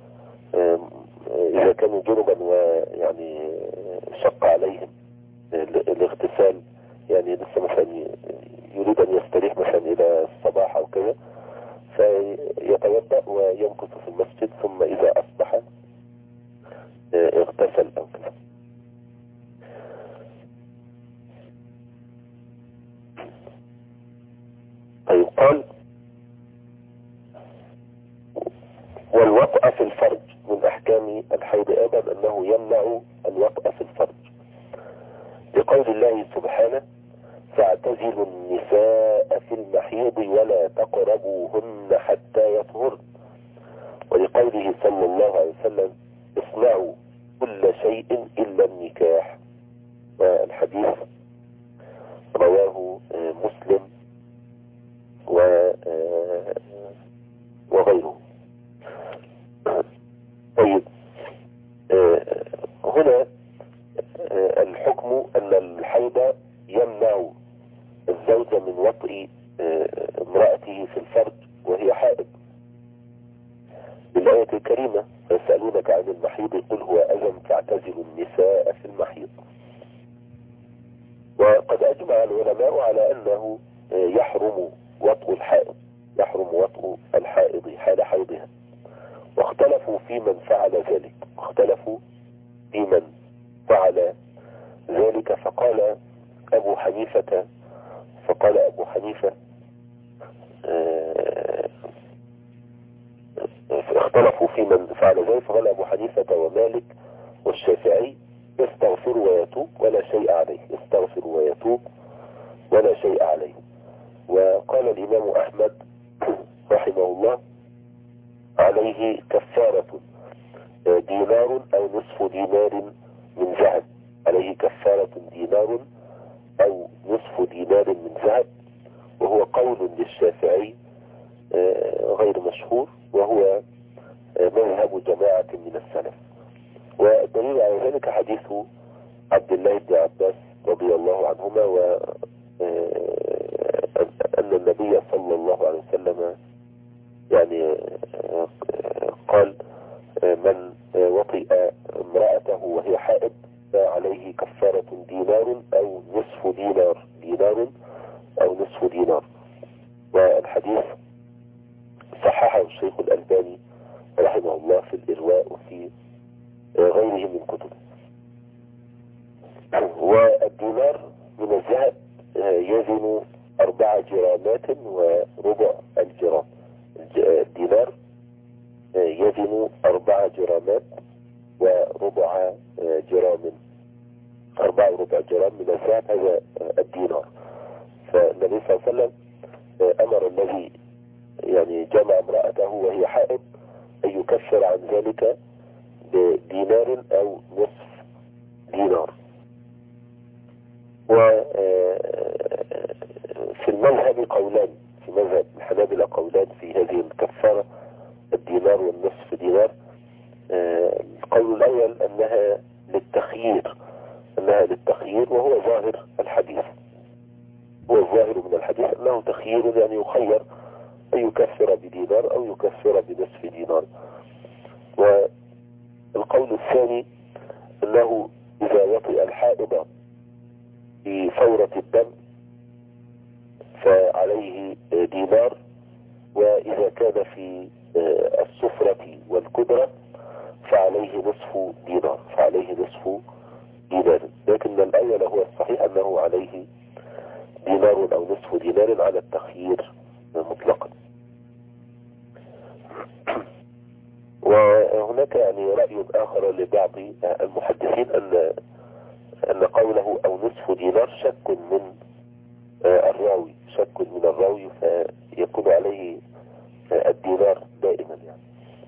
إذا كانوا جنبا ويعني شق عليهم الاغتسال، يعني لسه مثلا يريد أن يستريح مثلا إلى الصباح أو كذا، فيتوضأ ويمكث في المسجد، ثم إذا أصبح اغتسل أو كذا. طيب قال والوطأ في الفرج من أحكام الحيض أيضا أنه يمنع الوطأ في الفرج، لقول الله سبحانه فاعتزلوا النساء في المحيض ولا تقربوهن حتى يطهرن، ولقوله صلى الله عليه وسلم اصنعوا كل شيء إلا النكاح. والحديث رواه مسلم وغيره. طيب هنا الحكم أن الحيض يمنع الزوجة من وطئ امرأته في الفرج وهي حائض، بالآية الكريمة يسألونك عن المحيض قل هو أذى فاعتزلوا النساء في المحيض. وقد أجمع العلماء على أنه يحرم وطئ الحائض، يحرم وطئ الحائض حال حيضها، واختلفوا في من فعل ذلك، اختلفوا في من فعل ذلك. فقال أبو حنيفة فقال أبو حنيفة اختلفوا في من فعل ذلك، فقال أبو حنيفة ومالك والشافعي يستغفر ويتوب ولا شيء عليه، يستغفر ويتوب ولا شيء عليه. وقال الإمام أحمد رحمه الله عليه كفارة دينار أو نصف دينار من ذهب، عليه كفارة دينار أو نصف دينار من ذهب، وهو قول للشافعي غير مشهور، وهو مذهب جماعة من السلف. والدليل على ذلك حديث عبد الله بن عباس رضي الله عنهما، وأن النبي صلى الله عليه وسلم يعني قال وهي حائض فعليه كفارة دينار أو نصف دينار دينار أو نصف دينار. والحديث صححه الشيخ الألباني رحمه الله في الإرواء وفي غيره من كتب. والدينار من الذهب يزن أربع جرامات وربع الجرام. الدينار يزن أربع جرامات وربع جرام، أربع وربع جرام من الذهب هذا الدينار. فالنبي صلى الله عليه وسلم أمر الذي يعني جمع امرأته وهي حائض أن يكفر عن ذلك بدينار أو نصف دينار. وفي المذهب قولان، في مذهب الحنابلة قولان في هذه الكفارة الدينار والنصف دينار. القول الأول أنها للتخيير، أنها للتخيير وهو ظاهر الحديث، هو الظاهر من الحديث أنه تخيير، يعني يخير أن يكفر بدينار أو يكفر بنصف دينار. والقول الثاني أنه إذا وطئ الحائض في فورة الدم فعليه دينار، وإذا كان في السفرة والكدرة فعليه نصف دينار، فعليه نصف دينار. لكن الأول هو الصحيح أنه عليه دينار أو نصف دينار على التخيير مطلقا. وهناك يعني رأي آخر لبعض المحدثين أن أن قوله أو نصف دينار شك من الراوي، شك من الراوي فيكون عليه الدينار دائما يعني.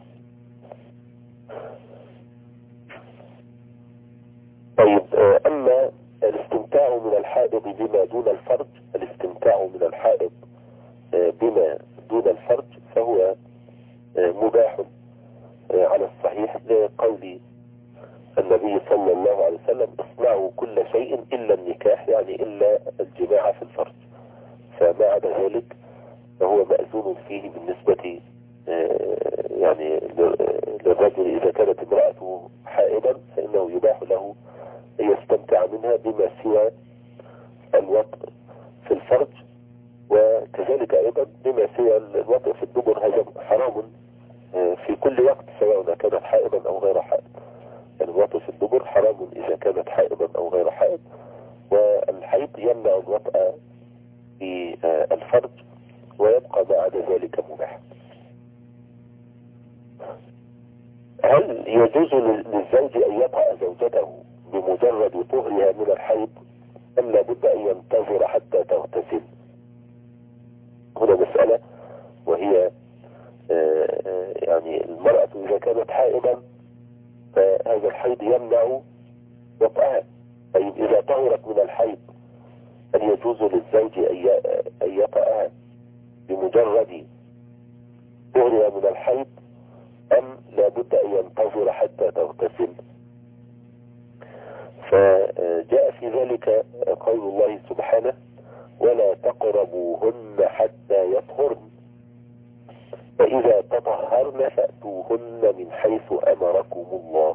طيب، أما الاستمتاع من الحائض بما دون الفرج، الاستمتاع من الحائض بما دون الفرج فهو مباح على الصحيح لقول النبي صلى الله عليه وسلم اصنعوا كل شيء إلا النكاح، يعني إلا الجماع في الفرج، فما عدا ذلك فهو مأذون فيه بالنسبة يعني للرجل. إذا كانت امرأته حائضا فإنه يباح له أن يستمتع منها بما سوى الوطء في الفرج، وكذلك أيضا بما سوى الوطء في الدبر، هذا حرام في كل وقت سواء كانت حائضا أو غير حائض. الوطء في الدبر حرام إذا كانت حائضا أو غير حائض، والحيض يمنع الوطء في الفرج ويبقى ما عدا ذلك مباح. هل يجوز للزوج أن يطأ زوجته بمجرد طهرها من الحيض أم لابد أن ينتظر حتى تغتسل؟ هنا مسألة، وهي يعني المرأة إذا كانت حائضا فهذا الحيض يمنع وطئها. طيب إذا طهرت من الحيض هل يجوز للزوج أن يطأها بمجرد طهرها من الحيض أم لابد أن ينتظر حتى تغتسل؟ فجاء في ذلك قول الله سبحانه ولا تقربوهن حتى يطهرن فإذا تطهرن فأتوهن من حيث أمركم الله.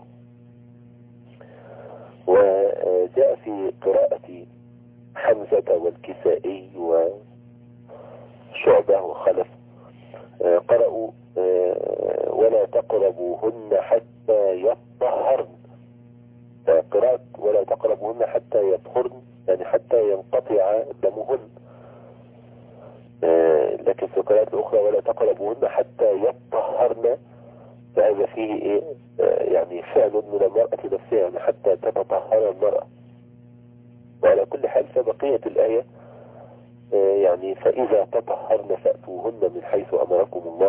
وجاء في قراءة حمزة والكسائي وشعبة وخلف قرأوا ولا تقربوهن حتى يطهرن، قراءة ولا تقربوهن حتى يطهرن يعني حتى ينقطع دمهن. لكن في القراءات الأخرى ولا تقربوهن حتى يطهرن، فهذا فيه إيه يعني فعل من المرأة نفسها، يعني حتى تتطهر المرأة. وعلى كل حال فبقية الآية يعني فإذا تطهرن فأتوهن من حيث أمركم الله،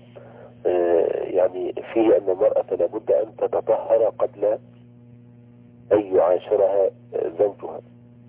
يعني فيه أن المرأة لابد أن تتطهر قبل أن يعاشرها زوجها.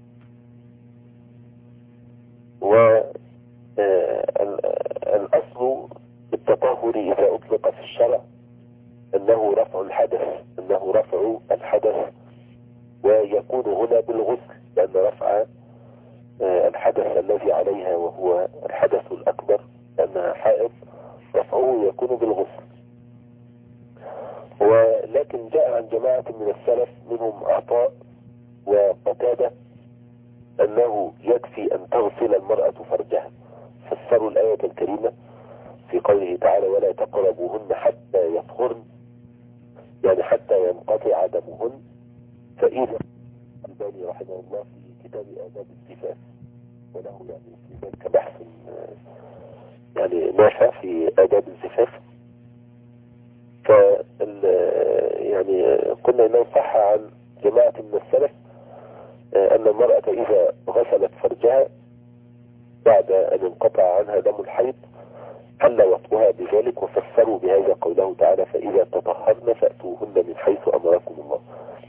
والأصل بالتطهر إذا أطلق في الشرع أنه رفع الحدث، أنه رفع الحدث، ويكون هنا بالغسل، لأن رفع الحدث الذي عليها وهو الحدث الأكبر لأنها حائض رفعه يكون بالغسل. ولكن لكن جاء عن جماعة من السلف منهم عطاء وقتادة أنه يكفي أن تغسل المرأة فرجها، فسروا الآية الكريمة في قوله تعالى ولا تقربوهن حتى يطهرن، يعني حتى ينقطع دمهن. فإذا الباني رحمه الله في كتاب آداب الزفاف، وله يعني في ذلك بحث يعني نافع في آداب الزفاف، ف يعني قلنا انه صح عن جماعة من السلف ان المرأة اذا غسلت فرجها بعد ان انقطع عنها دم الحيض حل وطئها بذلك، وفسروا بهذا قوله تعالى فاذا تطهرن فأتوهن من حيث امركم الله.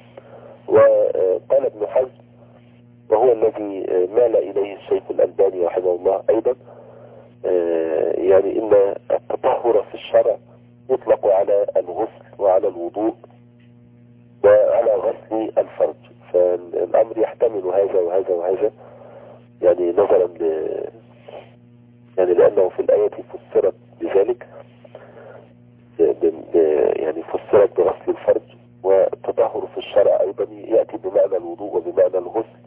وقال ابن حزم وهو الذي مال اليه الشيخ الألباني رحمه الله ايضا، يعني ان التطهر في الشرع يطلق على الغسل وعلى الوضوء وعلى غسل الفرج، فالامر يحتمل هذا وهذا وهذا، يعني نظرا ل يعني لانه في الآية فسرت بذلك، يعني فسرت بغسل الفرج، والتطهر في الشرع ايضا يأتي بمعنى الوضوء وبمعنى الغسل.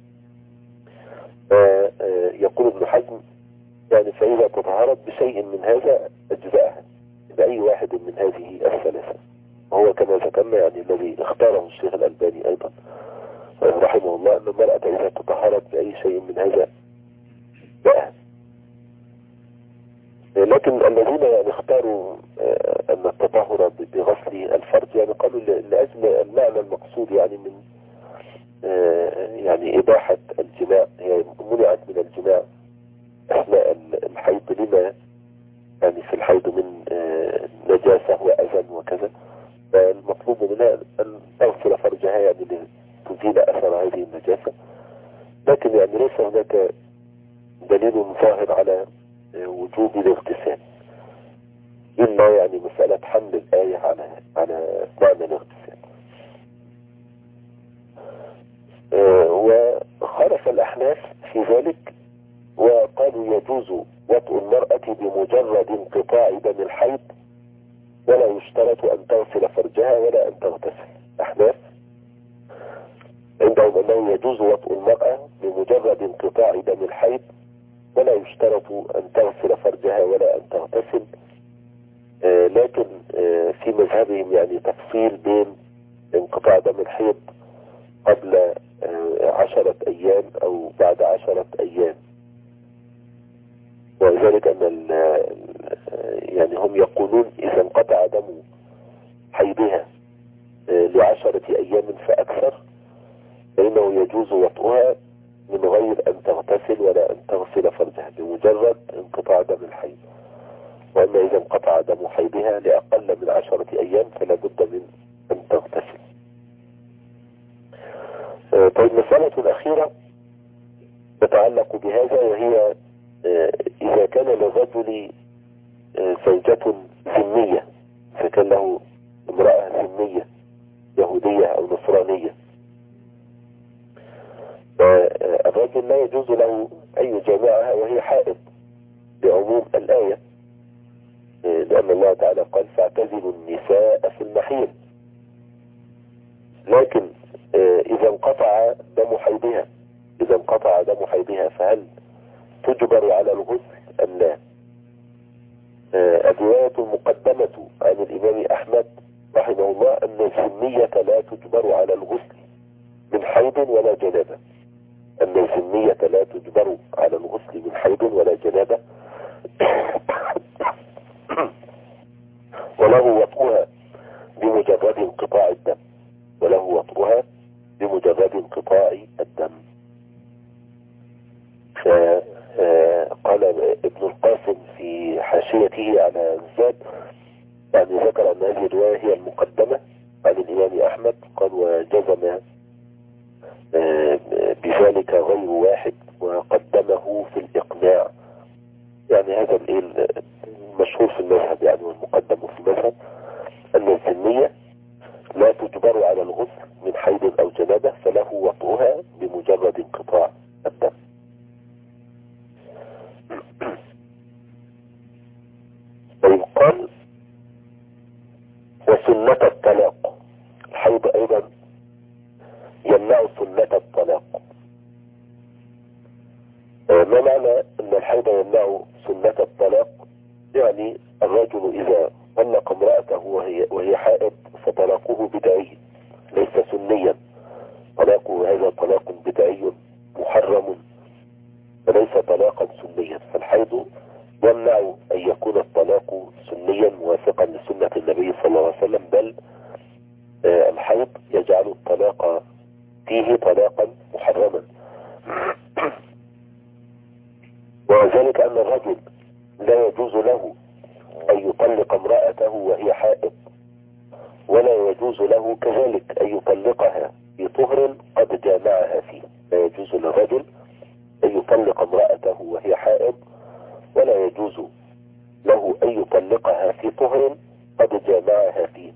يقول ابن حزم يعني فإذا تطهرت بشيء من هذا أجزاءها بأي واحد من هذه الثلاثة، وهو كما ذكرنا يعني الذي اختاره الشيخ الألباني أيضا رحمه الله أن المرأة إذا تطهرت بأي شيء من هذا بقى. لكن الذين يعني اختاروا أن التطهر بغسل الفرج يعني قالوا لأجل المعنى المقصود يعني من يعني إباحة الجماع، هي منعت من الجماع أثناء الحيض لما يعني في الحيض من نجاسة وأذى وكذا، فالمطلوب منها أن تغسل فرجها يعني لتزيل أثر هذه النجاسة. لكن يعني ليس هناك دليل ظاهر على وجوب الاغتسال إلا يعني مسألة حمل الآية على على معنى الاغتسال. وخالف الأحناف في ذلك وقالوا يجوز وطء المرأة بمجرد انقطاع دم الحيض ولا يشترط أن تغسل فرجها ولا أن تغتسل. أحناف عندهم أنه يجوز وطء المرأة بمجرد انقطاع دم الحيض ولا يشترط أن تغسل فرجها ولا أن تغتسل، آه لكن آه في مذهبهم يعني تفصيل بين انقطاع دم الحيض قبل آه عشرة أيام أو بعد عشرة أيام، وذلك أن يعني هم يقولون إذا انقطع دم حيضها لعشرة أيام فأكثر فإنه يجوز وطئها من غير أن تغتسل ولا أن تغسل فرجها بمجرد انقطاع دم الحيض. وأما إذا انقطع دم حيضها لأقل من عشرة أيام فلا بد من أن تغتسل. طيب مسألة الأخيرة تتعلق بهذا، وهي إذا كان للرجل زوجة ذمية، إذا كان له امرأة ذمية يهودية أو نصرانية، فالرجل لا يجوز له أن يجامعها وهي حائض بعموم الآية، لأن الله تعالى قال فاعتزلوا النساء في المحيض. لكن إذا انقطع دم حيضها إذا انقطع دم حيضها فهل تجبر على الغسل أم لا؟ الرواية المقدمة عن الإمام أحمد رحمه الله أن الذمية لا تجبر على الغسل من حيض ولا جنابة، أن الذمية لا تجبر على الغسل من حيض ولا جنابة، وله وطئها بمجرد انقطاع الدم وله وطئها بمجرد انقطاع الدم. فقال ابن القاسم في حاشيته على الزاد يعني ذكر أن هذه الرواية هي المقدمة عن الإمام أحمد، قال وجزم بذلك غير واحد وقدمه في الإقناع، يعني هذا المشهور في المذهب يعني والمقدم في المذهب أن الذمية لا تجبر على الغسل من حيض أو جنابة فله وطئها بمجرد انقطاع الدم. طيب قال وسنة الطلاق، الحيض أيضا يمنع سنة الطلاق. ما معنى أن الحيض يمنع سنة الطلاق؟ يعني الرجل إذا طلق امرأته وهي, وهي حائض فطلاقه بدعي ليس سنيا، طلاقه هذا طلاق بدعي محرم وليس طلاقا سنيا. فالحيض يمنع أن يكون الطلاق سنيا موافقا لسنة النبي صلى الله عليه وسلم، بل الحيض يجعل الطلاق فيه طلاقا محرما. وذلك أن الرجل لا يجوز له أن يطلق امرأته وهي حائض، ولا يجوز له كذلك أن يطلقها في طهر قد جامعها فيه. لا يجوز للرجل أن يطلق امرأته وهي حائض، ولا يجوز له أن يطلقها في طهر قد جامعها فيه.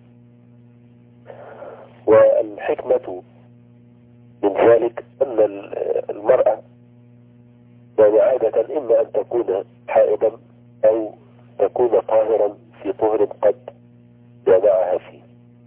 والحكمة من ذلك أن المرأة يعني عادة إما أن تكون حائضا أو تكون طاهرا في طهر قد جامعها فيه.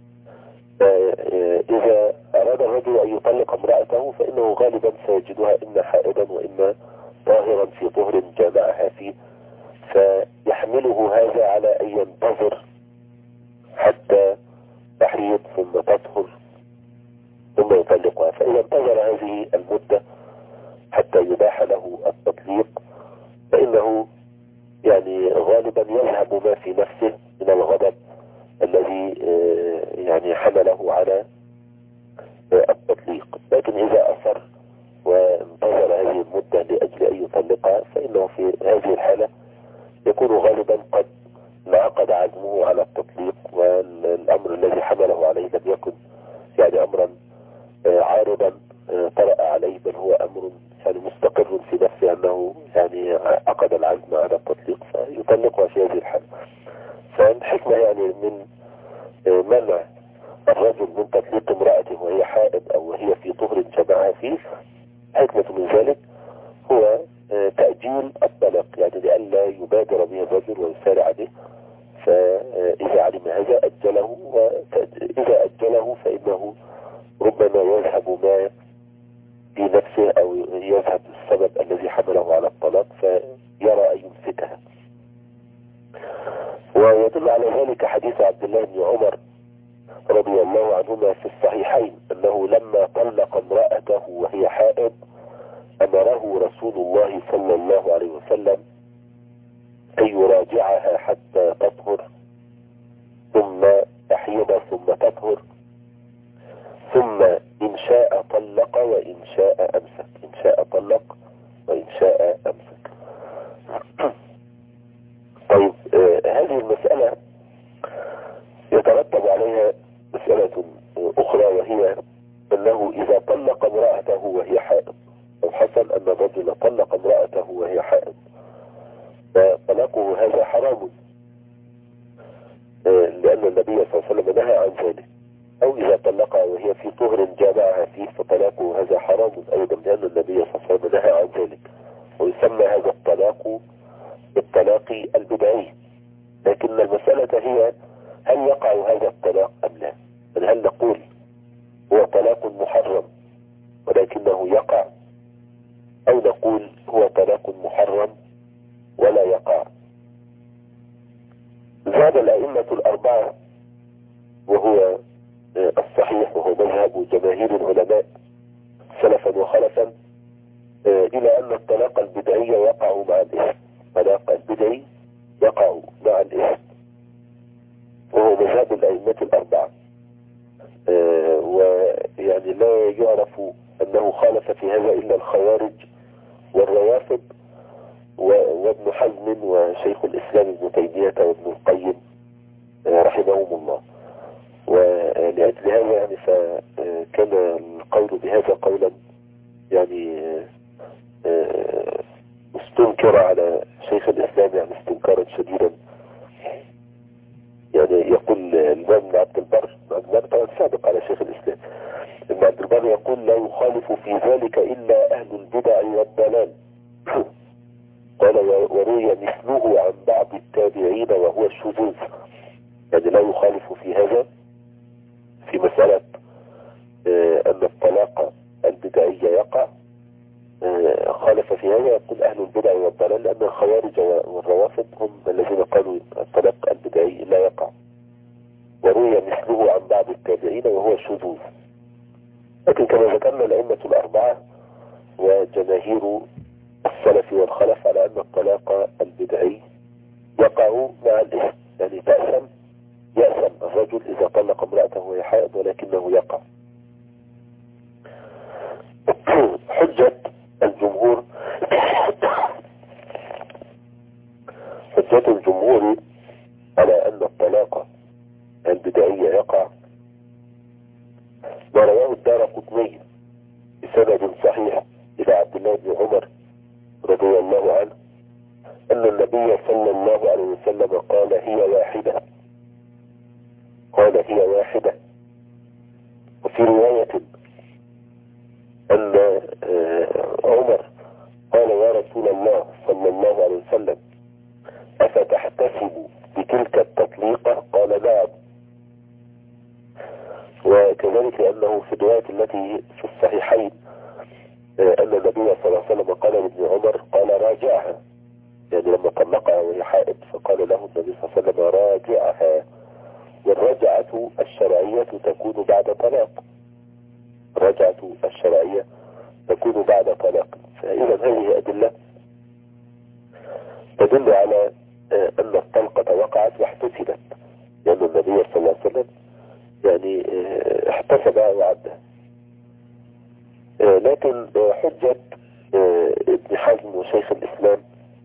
إذا أراد الرجل أن يطلق امرأته فإنه غالبا سيجدها إما حائضا وإما طاهرا في طهر جامعها فيه، فيحمله هذا على أن ينتظر حتى تحيض ثم تطهر ثم يطلقها. فإذا انتظر هذه المدة حتى يباح له التطليق فإنه يعني غالبا يذهب ما في نفسه من الغضب الذي يعني حمله على التطليق. لكن إذا أصر وانتظر هذه المدة لأجل أن يطلقها فإنه في هذه الحالة يكون غالبا قد انعقد عزمه على التطليق، والأمر الذي حمله عليه لم يكن يعني أمرا عارضا طرأ عليه، بل هو أمر يعني مستقر في نفسه أنه يعني عقد العزم على التطليق فيطلقها في هذه الحالة. فالحكمة يعني من منع الرجل من تطليق امرأته وهي حائض أو وهي في طهر جمعها فيه، حكمة من ذلك هو تأجيل الطلاق، يعني لئلا يبادر به الرجل ويسارع به. فإذا علم هذا أجله، وإذا أجله فإنه ربما يذهب ما في نفسه أو يذهب السبب الذي حمله على الطلاق فيرى أن يمسكها. ويدل على ذلك حديث عبد الله بن عمر رضي الله عنهما في الصحيحين أنه لما طلق امرأته وهي حائض أمره رسول الله صلى الله عليه وسلم أن يراجعها حتى تطهر ثم تحيض ثم تطهر، ثم إن شاء طلق وإن شاء أمسك، إن شاء طلق وإن شاء أمسك. طيب آه هذه المسألة يترتب عليها مسألة أخرى، وهي أنه إذا طلق امرأته وهي حائض، أو حصل أن الرجل طلق امرأته وهي حائض فطلاقه هذا حرام، آه لأن النبي صلى الله عليه وسلم نهى عن ذلك. أو إذا طلقها وهي في طهر جامعها فيه فطلاقه هذا حرام أيضا، لأن النبي صلى الله عليه وسلم نهى عن ذلك. ويسمى هذا الطلاق بالطلاق البدعي. لكن المسألة هي هل يقع هذا الطلاق أم لا؟ هل نقول هو طلاق محرم ولكنه يقع، أو نقول هو طلاق محرم ولا يقع؟ ذهب الأئمة الأربعة وهو الصحيح وهو مذهب جماهير العلماء سلفا وخلفا إلى أن الطلاق البدعي يقع مع الإثم. الطلاق البدعي يقع مع الإثم وهو مذهب الأئمة الأربعة، ويعني لا يعرف أنه خالف في هذا إلا الخوارج والروافض وابن حزم وشيخ الإسلام ابن تيمية وابن القيم رحمهم الله. ولأجل هذا يعني فكان القول بهذا قولا يعني مستنكر على شيخ الإسلام، يعني استنكارا شديدا. يعني يقول الإمام ابن عبد البر، ابن طبعا سابق على شيخ الإسلام، ابن عبد البر يقول لا يخالف في ذلك إلا أهل البدع والضلال. قال وروي مثله عن بعض التابعين وهو الشذوذ. يعني لا يخالف في هذا في مسألة النهاية يقول أهل البدع والضلال لأن الخوارج والروافض هم الذين قالوا الطلاق البدعي لا يقع، وروي مثله عن بعض التابعين وهو شذوذ. لكن كما ذكرنا الأئمة الأربعة وجماهير السلف والخلف على أن الطلاق البدعي يقع مع الإثم، يعني تأثم يأثم الرجل إذا طلق امرأته وهي حائض ولكنه يقع. حجة الجمهور حجة الجمهور على أن الطلاق البدعي يقع ما رواه الدارقطني بسند صحيح إلى عبد الله بن عمر رضي الله عنه أن النبي صلى الله عليه وسلم قال هي واحدة قال هي واحدة وفي رواية أن عمر قال يا رسول الله صلى الله عليه وسلم أفتحتسب بتلك التطليقة؟ قال نعم. وكذلك لأنه في الرواية التي في الصحيحين أن النبي صلى الله عليه وسلم قال لابن عمر قال راجعها، يعني لما طلقها وهي حائض فقال له النبي صلى الله عليه وسلم راجعها. والرجعة الشرعية تكون بعد طلاق، الرجعة الشرعية تكون بعد طلاق. فإذا هذه أدلة تدل على أن الطلقة وقعت واحتسبت، لأن النبي صلى الله عليه وسلم يعني احتسبها وعدها. لكن حجة ابن حزم وشيخ الإسلام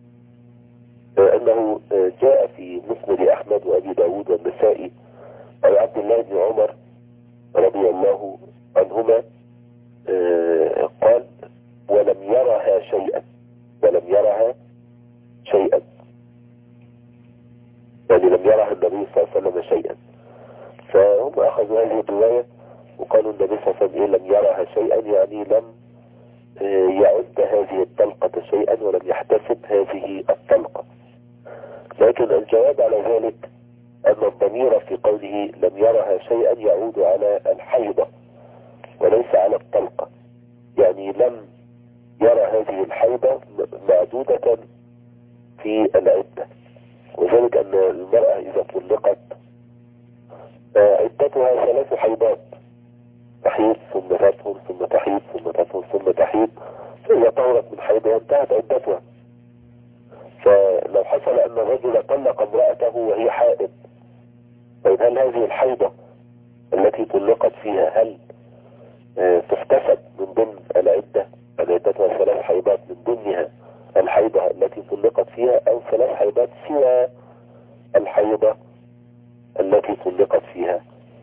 أنه جاء في مسند أحمد وأبي داود والنسائي عن عبد الله بن عمر رضي الله عنهما قال ولم يرها شيئا ولم يرها شيئا يعني لم يرها النبي صلى الله عليه وسلم شيئا. فهم أخذوا هذه الرواية وقالوا النبي صلى الله عليه وسلم لم يرها شيئا، يعني لم يعد هذه الطلقة شيئا ولم يحتسب هذه الطلقة. لكن الجواب على ذلك أن الضمير في قوله لم يرها شيئا يعود على الحيضة وليس على الطلقة، يعني لم يرى هذه الحيضة معدودة في العدة. وذلك أن المرأة إذا طلقت عدتها ثلاث حيضات، تحيض ثم تطهر ثم تحيض ثم تطهر ثم تحيض، فإذا طهرت من حيضها انتهت عدتها. فلو حصل أن الرجل طلق امرأته وهي حائض، طيب هل هذه الحيضة التي طلقت فيها هل تحتسب من ضمن العدة؟ عدتها ثلاث حيضات من ضمنها الحيضة التي طلقت فيها، أو ثلاث حيضات سوى الحيضة التي طلقت فيها؟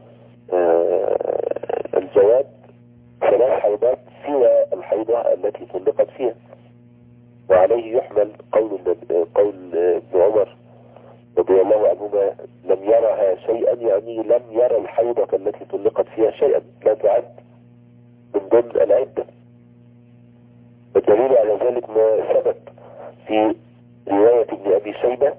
الجواب ثلاث حيضات سوى الحيضة التي طلقت فيها. وعليه يحمل قول قول ابن عمر رضي الله عنهما لم يرها شيئا، يعني لم يرى الحيضة التي طلقت فيها شيئا، لا تعد من ضمن العدة. الدليل على ذلك ما ثبت في رواية ابن أبي شيبة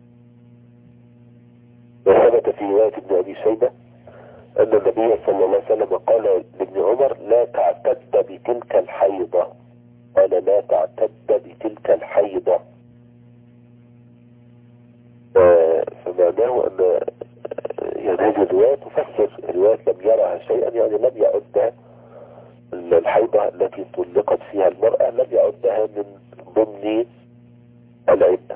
ما ثبت في رواية ابن أبي شيبة أن النبي صلى الله عليه وسلم قال لابن عمر لا تعتد بتلك الحيضة، قال لا تعتد بتلك الحيضة. فمعناه أن يعني هذه الرواية تفسر رواية لم يرها شيئا، يعني لم يعدها الحيضة التي طلقت فيها المرأة لم يعدها من ضمن العدة.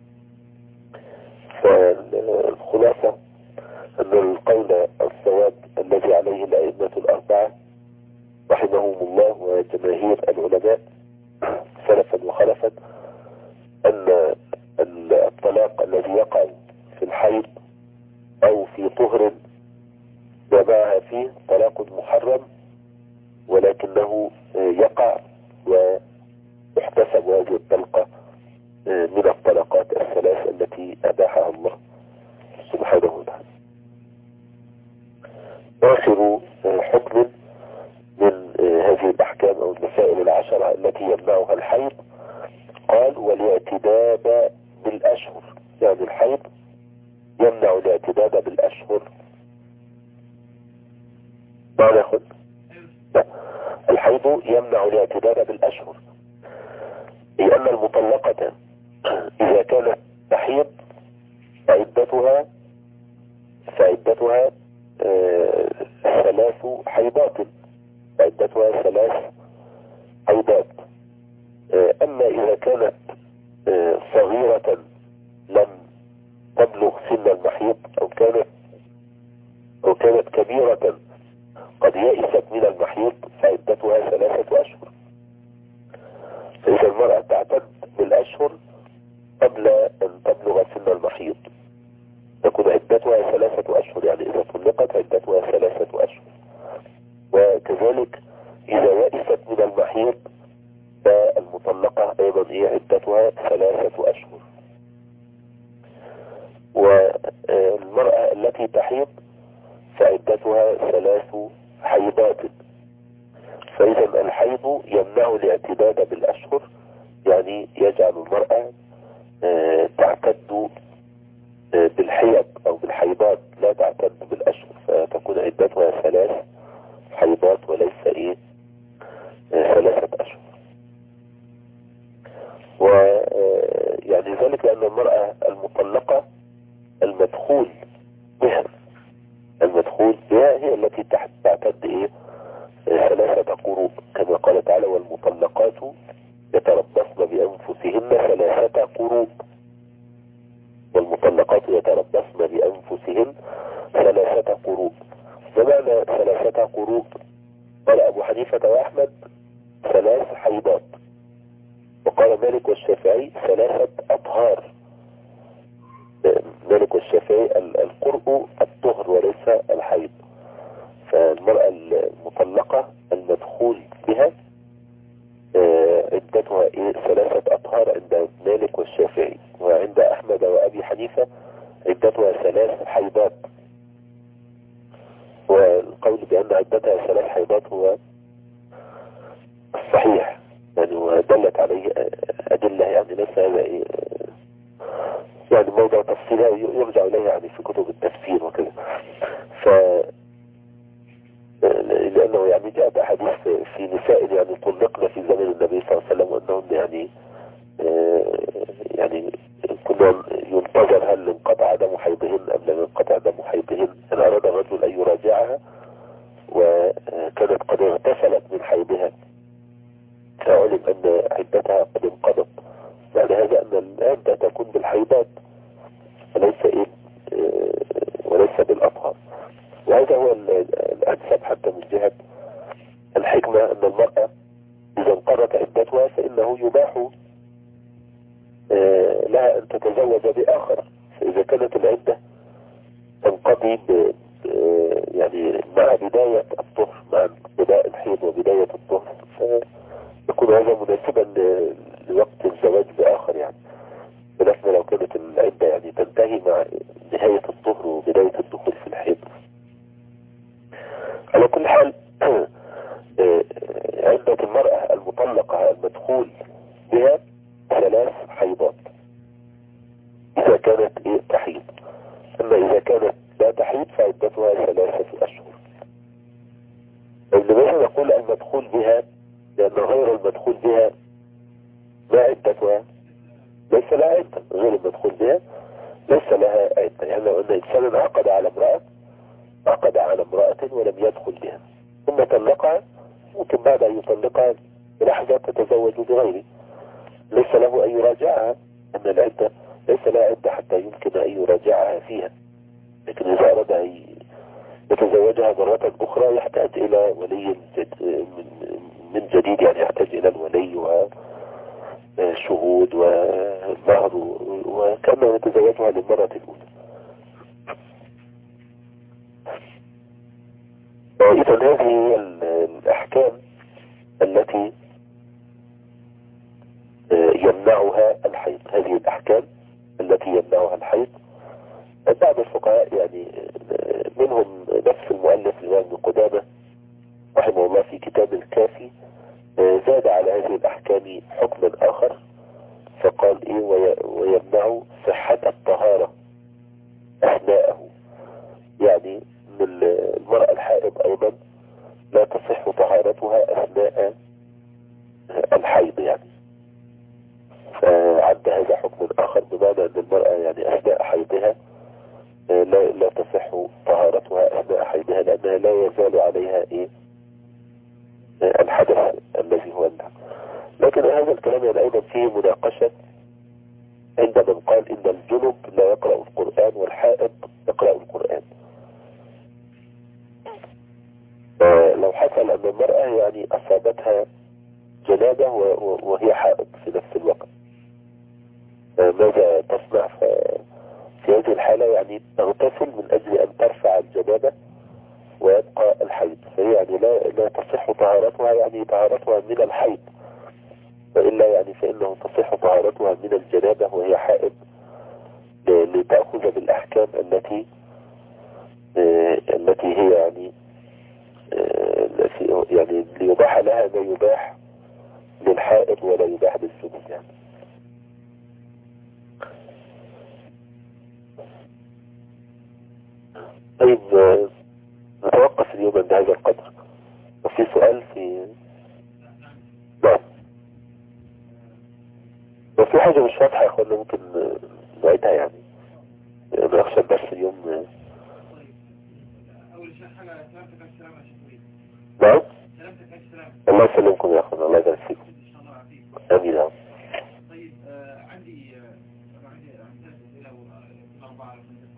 فالخلاصة أن القول الصواب الذي عليه الأئمة الأربعة رحمهم الله وجماهير العلماء سلفا وخلفا أن الطلاق الذي يقع في الحيض أو في طهر جمعها فيه طلاق محرم، ولكنه يقع ويحتسب هذه الطلقة من الطلقات الثلاث التي أباحها الله سبحانه وتعالى. آخر حكم من هذه الأحكام أو المسائل العشرة التي يمنعها الحيض قال والاعتداد بالأشهر، يعني الحيض يمنع الاعتداد بالأشهر. ما ناخد؟ لا، الحيض يمنع الاعتداد بالأشهر. هي أن المطلقة إذا كانت تحيض فعدتها فعدتها آه ثلاث حيضات فعدتها ثلاث حيضات. آه أما إذا كانت آه صغيرة لم تبلغ سن المحيض أو كانت أو كانت كبيرة قد يئست من المحيض فعدتها ثلاثة أشهر. فإذا المرأة تعتد بالأشهر قبل أن تبلغ سن المحيض تكون عدتها ثلاثة أشهر، يعني إذا طلقت عدتها ثلاثة أشهر. وكذلك إذا يئست من المحيض فالمطلقة أيضا هي عدتها ثلاثة أشهر. والمرأة التي تحيض فعدتها ثلاث حيضات. فإذا الحيض يمنع الاعتداد بالأشهر، يعني يجعل المرأة تعتد بالحيض أو بالحيضات لا تعتد بالأشهر، فتكون عدتها ثلاث حيضات وليس إيه ثلاثة أشهر. ويعني ذلك لأن المرأة المطلقة المدخول بها المدخول بها هي التي تعتد إيه ثلاثة قروء، كما قال تعالى والمطلقات يتربصن بأنفسهن ثلاثة قروء. والمطلقات يتربصن بأنفسهن ثلاثة قروء. ومعنى ثلاثة قروء قال أبو حنيفة وأحمد ثلاث حيضات، وقال مالك والشافعي ثلاثة أطهار. مالك والشافعي القرء الطهر وليس الحيض. فالمرأة المطلقة المدخول بها عدتها إيه ثلاثة أطهار عند مالك والشافعي، وعند أحمد وأبي حنيفة عدتها ثلاث حيضات. والقول بأن عدتها ثلاث حيضات هو الصحيح، يعني ودلت عليه أدلة، يعني ليس هذا إيه يعني موضوع تفصيلها يرجع إليه يعني في كتب التفسير وكذا. ف لأنه يعني جاء بأحاديث في نساء يعني طلقنا في زمن النبي صلى الله عليه وسلم، وأنهم يعني يعني كنا ينتظر هل انقطع دم حيضهن أم لم ينقطع دم حيضهن. إن أراد الرجل أن يراجعها وكانت قد اغتسلت من حيضها فعلم أن عدتها قد انقضت، يعني هذا أن العدة تكون بالحيضات وليس إيه وليس بالأطهار. وهذا هو الأنسب حتى من جهة الحكمة، أن المرأة إذا انقضت عدتها فإنه يباح لها أن تتزوج بآخر. فإذا كانت العدة تنقضي يعني مع بداية الطهر، مع بداية الحيض وبداية الطهر، فيكون هذا مناسبا لوقت الزواج بآخر. يعني بلسنا لو كانت العدة يعني تنتهي مع نهاية الطهر وبداية الدخول في الحيض. على كل حال عدة المرأة المطلقة المدخول بها ثلاث حيضات إذا كانت إيه تحيض. أما إذا كانت لا تحيض فعدتها ثلاثة أشهر. لماذا نقول المدخول بها؟ لأن غير المدخول بها ما عدتها ليس لها عدة، غير المدخول بها ليس لها عدة. يعني لو أن إنسان عقد على امرأة عقد على امرأة ولم يدخل بها ثم طلقها، ممكن بعد أن يطلقها بلحظة تتزوج بغيره، ليس له أن يراجعها، أن العدة ليس لها عدة حتى يمكن أن يراجعها فيها. لكن إذا أراد أن يتزوجها مرة أخرى يحتاج إلى ولي من جديد، يعني يحتاج إلى الولي وشهود ومهر وكأنه يتزوجها للمرة الأولى. إذا هذه الأحكام التي يمنعها الحيض، هذه الأحكام التي يمنعها الحيض. بعض الفقهاء يعني منهم نفس المؤلف الإمام ابن قدامة رحمه الله في كتاب الكافي زاد على هذه الأحكام حكما آخر، فقال إيه ويمنع صحة الطهارة أثناءه. يعني من المرأة الحائض أيضا لا تصح طهارتها أثناء الحيض، يعني تصح طهارتها أثناء حيضها لأنها لا يزال عليها إيه الحدث الذي هو اللعب. لكن هذا الكلام يعني أيضا فيه مناقشة عند من قال إن الجنب لا يقرأ القرآن والحائض يقرأ القرآن. لو حصل أن المرأة يعني أصابتها جنابة وهي حائض في نفس الوقت ماذا تصنع؟ في هذه الحالة يعني تغتسل من أجل أن ترفع الجنابة ويبقى الحيض، فهي يعني لا لا تصح طهارتها يعني طهارتها من الحيض، وإلا يعني فإنه تصح طهارتها من الجنابة وهي حائض لتأخذ بالأحكام التي التي هي يعني يعني ليباح لها ما يباح للحائض ولا يباح للجنوب يعني. طيب نتوقف اليوم عند هذا القدر. وفي سؤال في نعم وفي حاجة مش واضحة يا اخوانا ممكن نعيدها يعني نخشى الدرس اليوم. أول شيء حاجة سلامتك السلام يا شيخ. نعم سلامتك السلام. الله يسلمكم يا اخوانا الله يبارك فيكم. إن شاء الله يعافيك. آمين يا رب. طيب آه عندي آه عندي عندي أسئلة وأربعة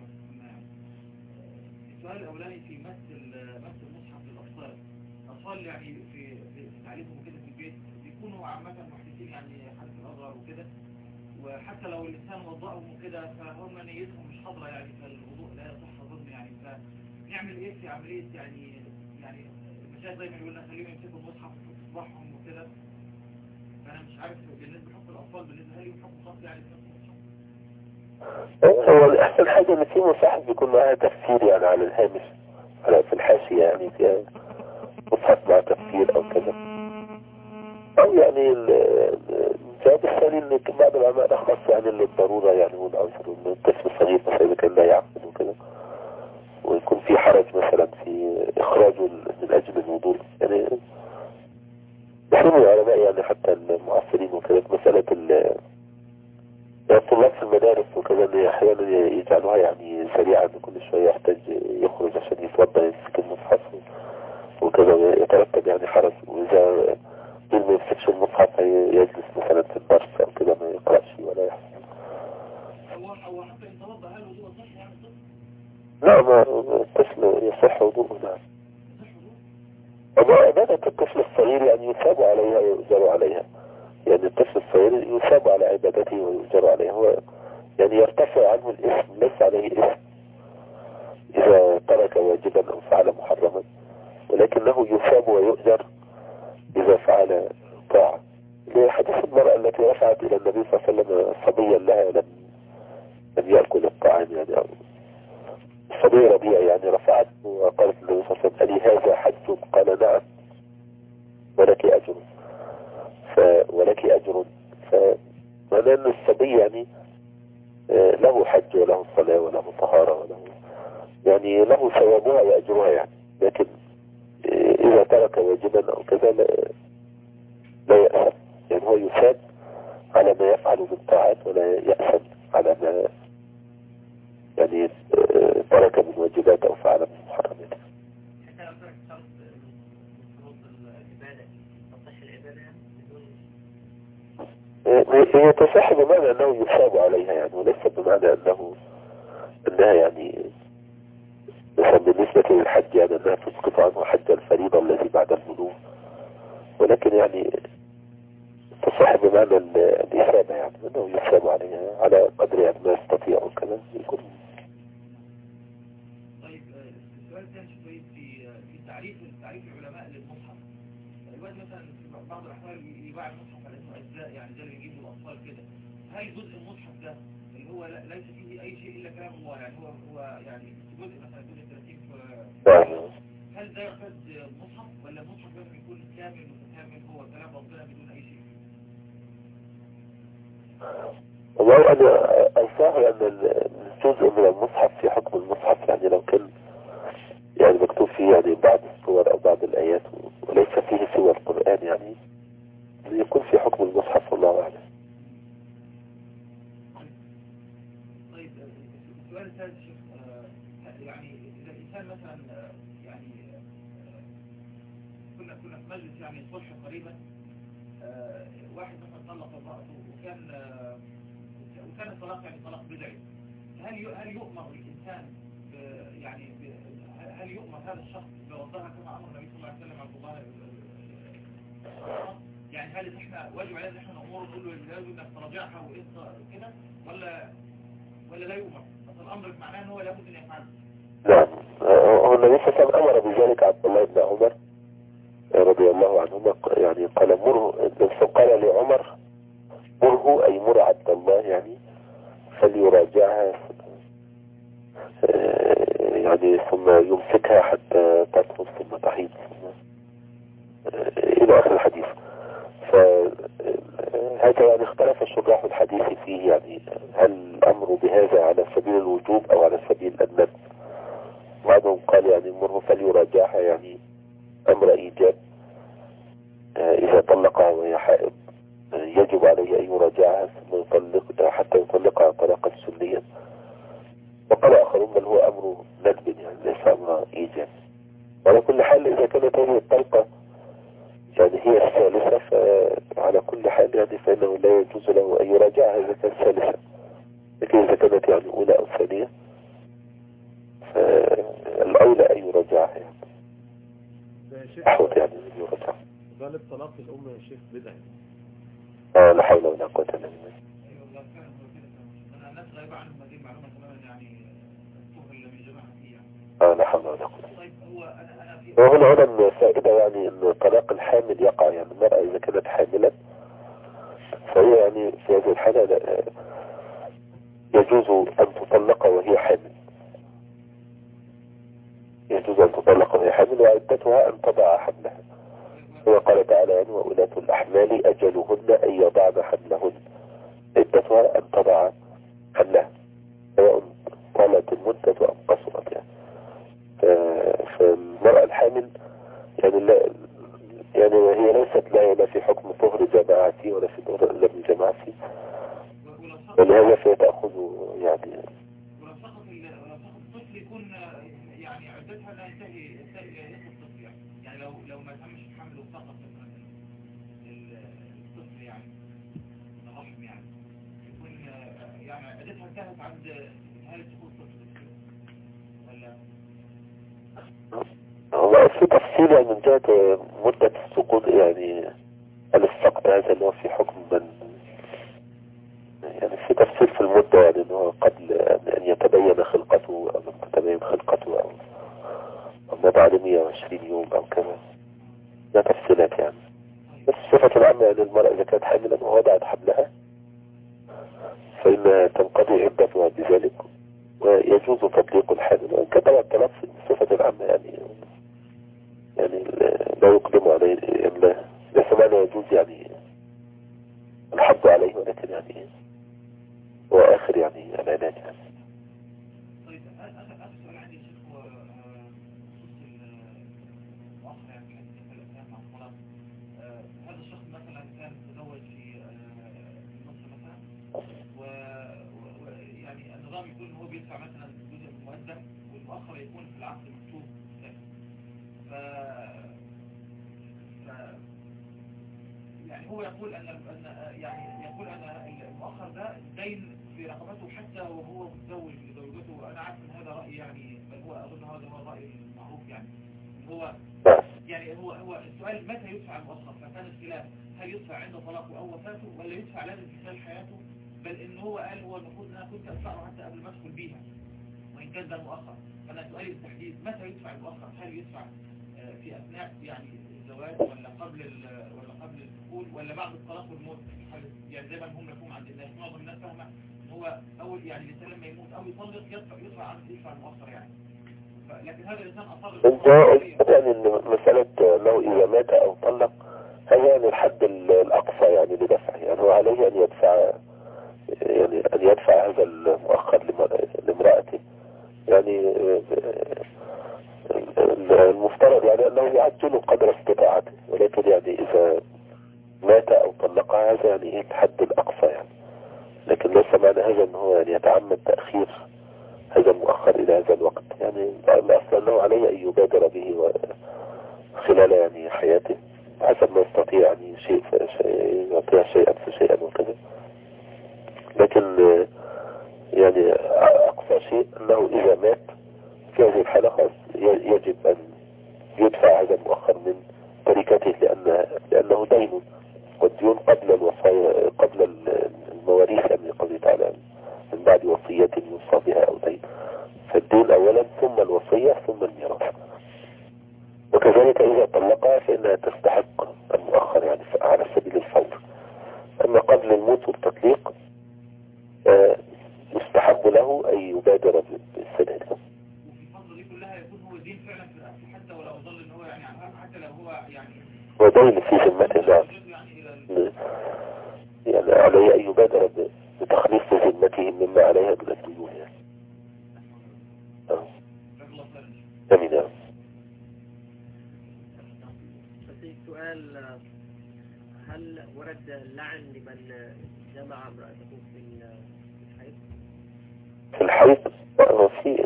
السؤال الأولاني في مثل مثل مصحف للأطفال. الأطفال يعني في في تعليمهم كده في البيت بيكونوا عامة محدثين يعني حدث الأصغر وكده، وحتى لو الإنسان وضعهم وكده فهم نيتهم مش حاضرة يعني فالوضوء لا يصح أظن يعني. فنعمل إيه في عملية يعني يعني المشايخ دايما يقولنا خليهم يمسكوا المصحف في صباحهم وكده، فأنا مش عارف بالنسبة لحكم الأطفال بالنسبة لي حكم خاص يعني في المصحف. هو أحسن حاجة إن في مصحف بيكون معها تفسير يعني على الهامش على في الحاشية يعني فيها مصحف مع تفسير أو كذا، أو يعني الجواب الثاني إن بعض العلماء أخص يعني للضرورة يعني والعذر إن الطفل الصغير مثلا إذا كان لا يعقل وكده ويكون في حرج مثلا في إخراجه من أجل الوضوء يعني يحرم العلماء يعني حتى المعاصرين وكذا مسألة ال الطلاب في المدارس وكذا اللي احيانا يجعلوها يعني سريعا كل شوية يحتاج يخرج عشان يتوضا يمسك المصحف وكذا يترتب يعني حرج، واذا ما يمسكش المصحف يجلس مثلا في الدرس او كذا ما يقرأش ولا يحفظ. هو حتى ان توضا هل وضوء صح يعني الطفل؟ لا ما الطفل يصح وضوءه نعم. عبادة الطفل الصغير يعني يثاب عليها ويؤجر عليها، يعني الطفل الصغير يثاب على عبادته ويؤجر عليها، هو يعني يرتفع عنه الاسم ليس عليه اسم إذا ترك واجبا أو فعل محرما، ولكنه يثاب ويؤجر إذا فعل طاعة. لحديث المرأة التي رفعت إلى النبي صلى الله عليه وسلم صبيا لها لم لم يأكل الطعام يعني أو الصبي ربيع يعني رفعت وقالت النبي صلى الله عليه وسلم ألي هذا حج؟ قال نعم ولك أجر ف ولك أجر فمعنى أن الصبي يعني له حج وله صلاة وله طهارة وله يعني له ثوابها وأجرها يعني، لكن إذا ترك واجبا أو كذا لا, لا يأثم يعني هو يثاب على ما يفعل من طاعات ولا يأثم على ما يعني ترك من واجبات أو فعل من محرمات. حتى لو ترك شرط من شروط العبادة تصح العبادة بدون هي تصح بمعنى أنه يثاب عليها يعني وليس بمعنى أنه أنها يعني مثلا بالنسبة للحج يعني أنها تسقط عنه حج الفريضة الذي بعد البلوغ، ولكن يعني تصح بمعنى الإثابة يعني أنه يثاب عليها على قدر ما يستطيع وكذا يكون. طيب السؤال الثاني شوية في في تعريف تعريف العلماء للمصحف. الوقت مثلا في بعض الأحوال يباع المصحف على اسمه أجزاء يعني ده اللي يجيبوا الأطفال كده، هل جزء المصحف ده اللي هو ليس فيه أي شيء إلا كلام الله يعني هو هو يعني جزء مثلا جزء ثلاثين هل ده يعتبر مصحف ولا المصحف لازم يكون كامل متكامل هو كلام ربنا بدون أي شيء؟ والله أنا الظاهر أن الجزء من المصحف في حكم المصحف يعني لو كان يعني مكتوب فيه يعني بعض الصور أو بعض الآيات وليس فيه سوى القرآن يعني يكون في حكم المصحف والله أعلم. طيب السؤال الثالث شيخ يعني كان مثلا يعني كنا كنا في مجلس يعني صلح قريبا، واحد مثلا طلق امرأته وكان وكان الطلاق يعني طلاق بدعي، هل هل يؤمر الإنسان يعني هل يؤمر هذا الشخص بوضعها كما أمر النبي صلى الله عليه وسلم عبد الله؟ يعني هل احنا واجب علينا ان احنا نأمره نقول له لازم انك تراجعها وإيه كده، ولا ولا لا يؤمر؟ بس الأمر معناه ان هو لابد ان يفعله. نعم، هو النبي صلى الله عليه وسلم أمر بذلك عبد الله بن عمر رضي الله عنهما، يعني قال مره، قال لعمر مره أي مر عبد الله يعني فليراجعها يعني ثم يمسكها حتى تطهر ثم تحيض إلى آخر الحديث. فهذا يعني اختلف الشراح الحديث فيه، يعني هل الأمر بهذا على سبيل الوجوب أو على سبيل الندب؟ بعضهم قال يعني مره فليراجعها يعني أمر إيجاب، إذا طلقها وهي حائض يجب عليه أن يراجعها ثم يطلق حتى يطلقها طلاقا سنيا. وقال آخرون بل هو أمر ندب يعني ليس أمر إيجاب. وعلى كل حال إذا كانت هذه الطلقة يعني هي الثالثة فعلى كل حال يعني فإنه لا يجوز له أن يراجعها إذا كانت ثالثة، لكن إذا كانت يعني أولى أو ثانية فالأولى أن يراجعها يعني أحوط يعني أن يراجعها. غالب طلاق الأم يا شيخ بدعي. آه لا حول ولا قوة إلا بالله. ايوه والله فعلا هو كده. انا الناس غايبه عنهم هذه المعلومه تماما، يعني الطهر اللي من جماعه فيه يعني. اه لا حول ولا قوة. طيب هو انا انا في وهنا هنا الفائدة يعني ان طلاق الحامل يقع، يعني المرأة اذا كانت حاملا فهي يعني في هذه الحالة يجوز ان تطلق وهي حامل، يجوز ان تطلق وهي حامل وعدتها ان تضع حملها. هو قال تعالى يعني وأولاة الأحمال أجلهن أن يضعن حملهن، عدتها أن تضع حملها سواء طالت المدة أم قصرت يعني. فالمرأة الحامل يعني لا يعني هي ليست لا في حكم طهر جماعتي ولا في طهر إلا من جماعتي، ولهذا فيتأخذ يعني ولو سقط ولو سقط الطفل يكون يعني عدتها لا ينتهي يسقط الطفل يعني يعني لو لو ما تمش الحمل وسقط الطفل يعني الرحم يعني يكون يعني عدتها انتهت عند نهاية سقوط الطفل ولا؟ هو في تفصيل يعني من جهة مدة السقوط، يعني السقط هذا اللي هو في حكم من يعني في تفصيل في المدة، يعني انه قبل ان يتبين خلقته او لم تتبين خلقته او او بعد مئة وعشرين يوم او كذا، لا تفصيلات يعني. بس الصفة العامة يعني المرأة اذا كانت حاملا ووضعت حملها فإنها تنقضي عدتها بذلك ويجوز تطليق الحامل، وإن كان الطلاق في الصفة العامة يعني يعني لا يقدم عليه إلا ليس معنى يجوز يعني الحظ عليه، ولكن يعني هو آخر يعني العلاج يعني. طيب آخر سؤال عندي يا شيخ هو بخصوص المؤخر يعني في حديث الأسلام مع الطلاق. هذا الشخص مثلا كان تزوج في مصر مثلا ويعني النظام يكون هو بيدفع مثلا جزء من المقدم والمؤخر يكون في العقد المكتوب ف يعني هو يقول أن أن يعني يقول أن المؤخر ده دين في رقبته حتى وهو متزوج لزوجته، وأنا عارف أن هذا رأي يعني بل هو أظن هذا هو الرأي المعروف يعني هو يعني هو هو السؤال متى يدفع المؤخر؟ فكان الخلاف هل يدفع عند طلاقه أو وفاته ولا يدفع لازم في خلال حياته؟ بل إن هو قال هو المفروض أن أنا كنت أدفعه حتى قبل ما أدخل بيها وإن كان ده المؤخر. فأنا سؤالي بالتحديد متى يدفع المؤخر؟ هل يدفع في أثناء يعني الزواج ولا قبل ولا قبل الدخول ولا بعد الطلاق والموت؟ يعني زي ما هم مفهوم عند الناس، معظم الناس فاهمه ان هو اول يعني الانسان لما يموت او يطلق يدفع يدفع عن يدفع المؤخر يعني، لكن هذا الانسان اصر يعني ان مساله انه اذا مات او طلق هذا يعني الحد الاقصى يعني لدفعه، يعني هو عليه ان يدفع يعني ان يدفع هذا المؤخر لامرأته، يعني المفترض يعني انه يعجل قدر استطاعته، ولكن يعني اذا مات او طلقها هذا يعني الحد الاقصى يعني، لكن ليس معنى هذا ان هو يعني يتعمد تأخير هذا المؤخر إلى هذا الوقت، يعني الأصل أنه عليه أن يبادر به خلال يعني حياته حسب ما يستطيع، يعني شيء فشيء يعطيها شيئا فشيئا وكذا. لكن يعني أقصى شيء أنه إذا مات في هذه الحالة خاص يجب أن يدفع هذا المؤخر من تركته، لأن لأنه دين، والديون قبل الوصايا قبل المواريث، يعني قوله تعالى من بعد وصية يوصى بها أو دين، فالدين أولا ثم الوصية ثم الميراث. وكذلك إذا طلقها فإنها تستحق المؤخر يعني على سبيل الفور. أما قبل الموت والتطليق يستحب له أن يبادر بالسداد. وفي الفترة دي كلها يكون هو دين فعلا في رأسه، حتى ولو ظل إن هو يعني عنها، حتى لو هو يعني ودين في ذمة الله، يعني عليه أن يبادر بتخليص ذمته مما عليها من الديون يعني. أمين. سؤال: هل ورد اللعن لمن جمع امرأته في الحيض؟ في الحيض؟ أه في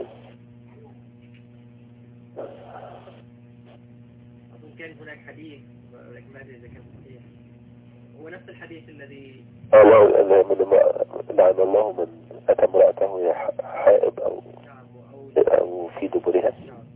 أظن كان هناك حديث ولكن ما أدري إذا كان صحيح، هو نفس الحديث الذي الله لعن الله من أتى امرأته حائض أو أو في دبرها.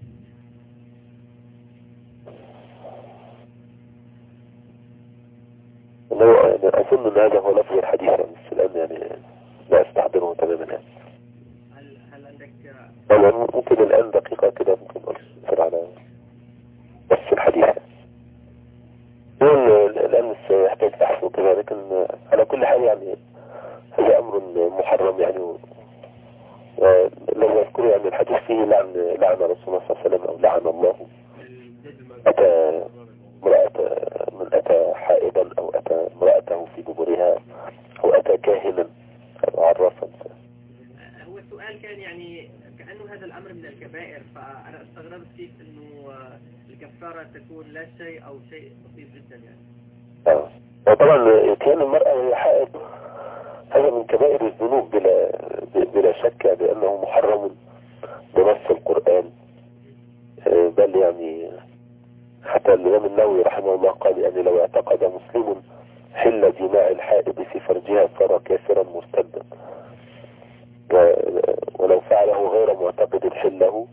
أظن أن هذا هو لفظ الحديث يعني، بس الآن يعني لا أستحضره تماما يعني. هل هل عندك أنا ممكن الآن دقيقة كده ممكن أصبر على بس الحديث الآن يحتاج بحث وكذا، لكن على كل حال يعني هذا أمر محرم يعني، ولو يذكر يعني الحديث فيه لعن لعن رسول الله صلى الله عليه وسلم أو لعن الله أتى امرأة من أتى حائضا أو أتى امرأته في دبرها أو أتى كاهنا أو عرافا. هو السؤال كان يعني كأنه هذا الأمر من الكبائر، فأنا استغربت كيف أنه الكفارة تكون لا شيء أو شيء بسيط جدا يعني. آه. وطبعا كان المرأة وهي حائض هذا من كبائر الذنوب بلا بلا شك، لأنه محرم بنص القرآن، بل يعني حتى الإمام النووي رحمه الله قال يعني لو اعتقد مسلم حل جماع الحائض في فرجها صار كافرا مرتدا، ولو فعله غير معتقد حله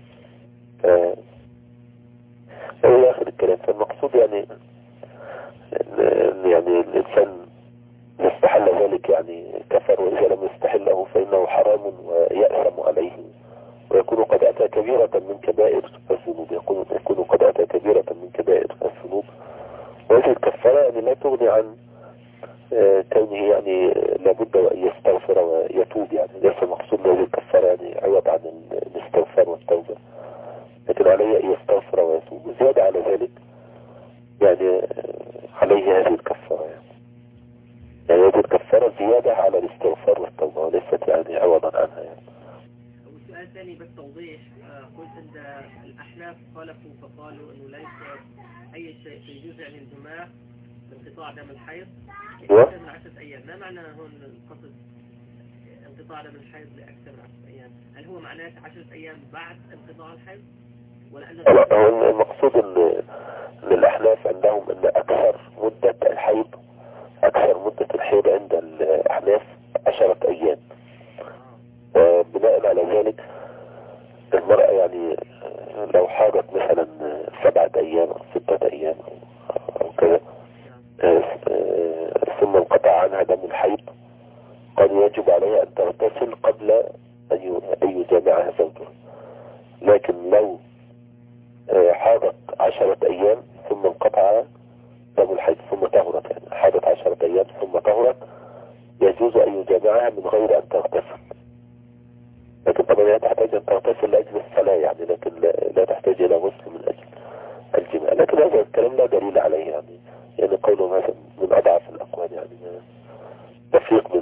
إلى آخر الكلام. فالمقصود يعني يعني الإنسان يستحل ذلك يعني كفر، وإذا لم يستحله فإنه حرام ويأثم عليه، ويكون قد أتى كبيرة من كبائر الذنوب، يكون يكون قد أتى كبيرة من كبائر الذنوب. وهذه الكفارة يعني لا تغني عن كونه يعني لابد أن يستغفر ويتوب، يعني ليس المقصود هذه الكفارة يعني عوض عن الاستغفار والتوبة، لكن عليه أن يستغفر ويتوب. وزيادة على ذلك يعني عليه هذه الكفارة يعني. يعني هذه الكفارة زيادة على الاستغفار والتوبة وليست يعني عوضا عنها يعني. والسؤال الثاني بس توضيح، قلت عند الأحناف خالفوا فقالوا أنه ليس أي شيء يجوز يعني الجماع بانقطاع دم الحيض أكثر من عشرة أيام. ما معنى هون القصد انقطاع دم الحيض لأكثر من عشرة أيام؟ هل هو معناه عشرة أيام بعد انقطاع الحيض؟ ولا أن هو المقصود أن الأحناف عندهم أن أكثر مدة الحيض أكثر مدة الحيض عند الأحناف عشرة أيام. بناء على ذلك المرأة يعني لو حاضت مثلا سبعة أيام أو ستة أيام أو كذا ثم انقطع عنها دم الحيض قد يجب عليها أن تغتسل قبل أن يجامعها زوجها. لكن لو حاضت عشرة أيام ثم انقطع دم الحيض ثم طهرت، يعني حاضت عشرة أيام ثم طهرت، يجوز أن يجامعها من غير أن تغتسل. لكن طبعا هي تحتاج أن تغتسل لأجل الصلاة يعني، لكن لا, لا تحتاج إلى غسل من أجل الجماع. لكن هذا الكلام لا دليل عليه يعني، يعني قوله هذا من أضعف الأقوال يعني، تفريق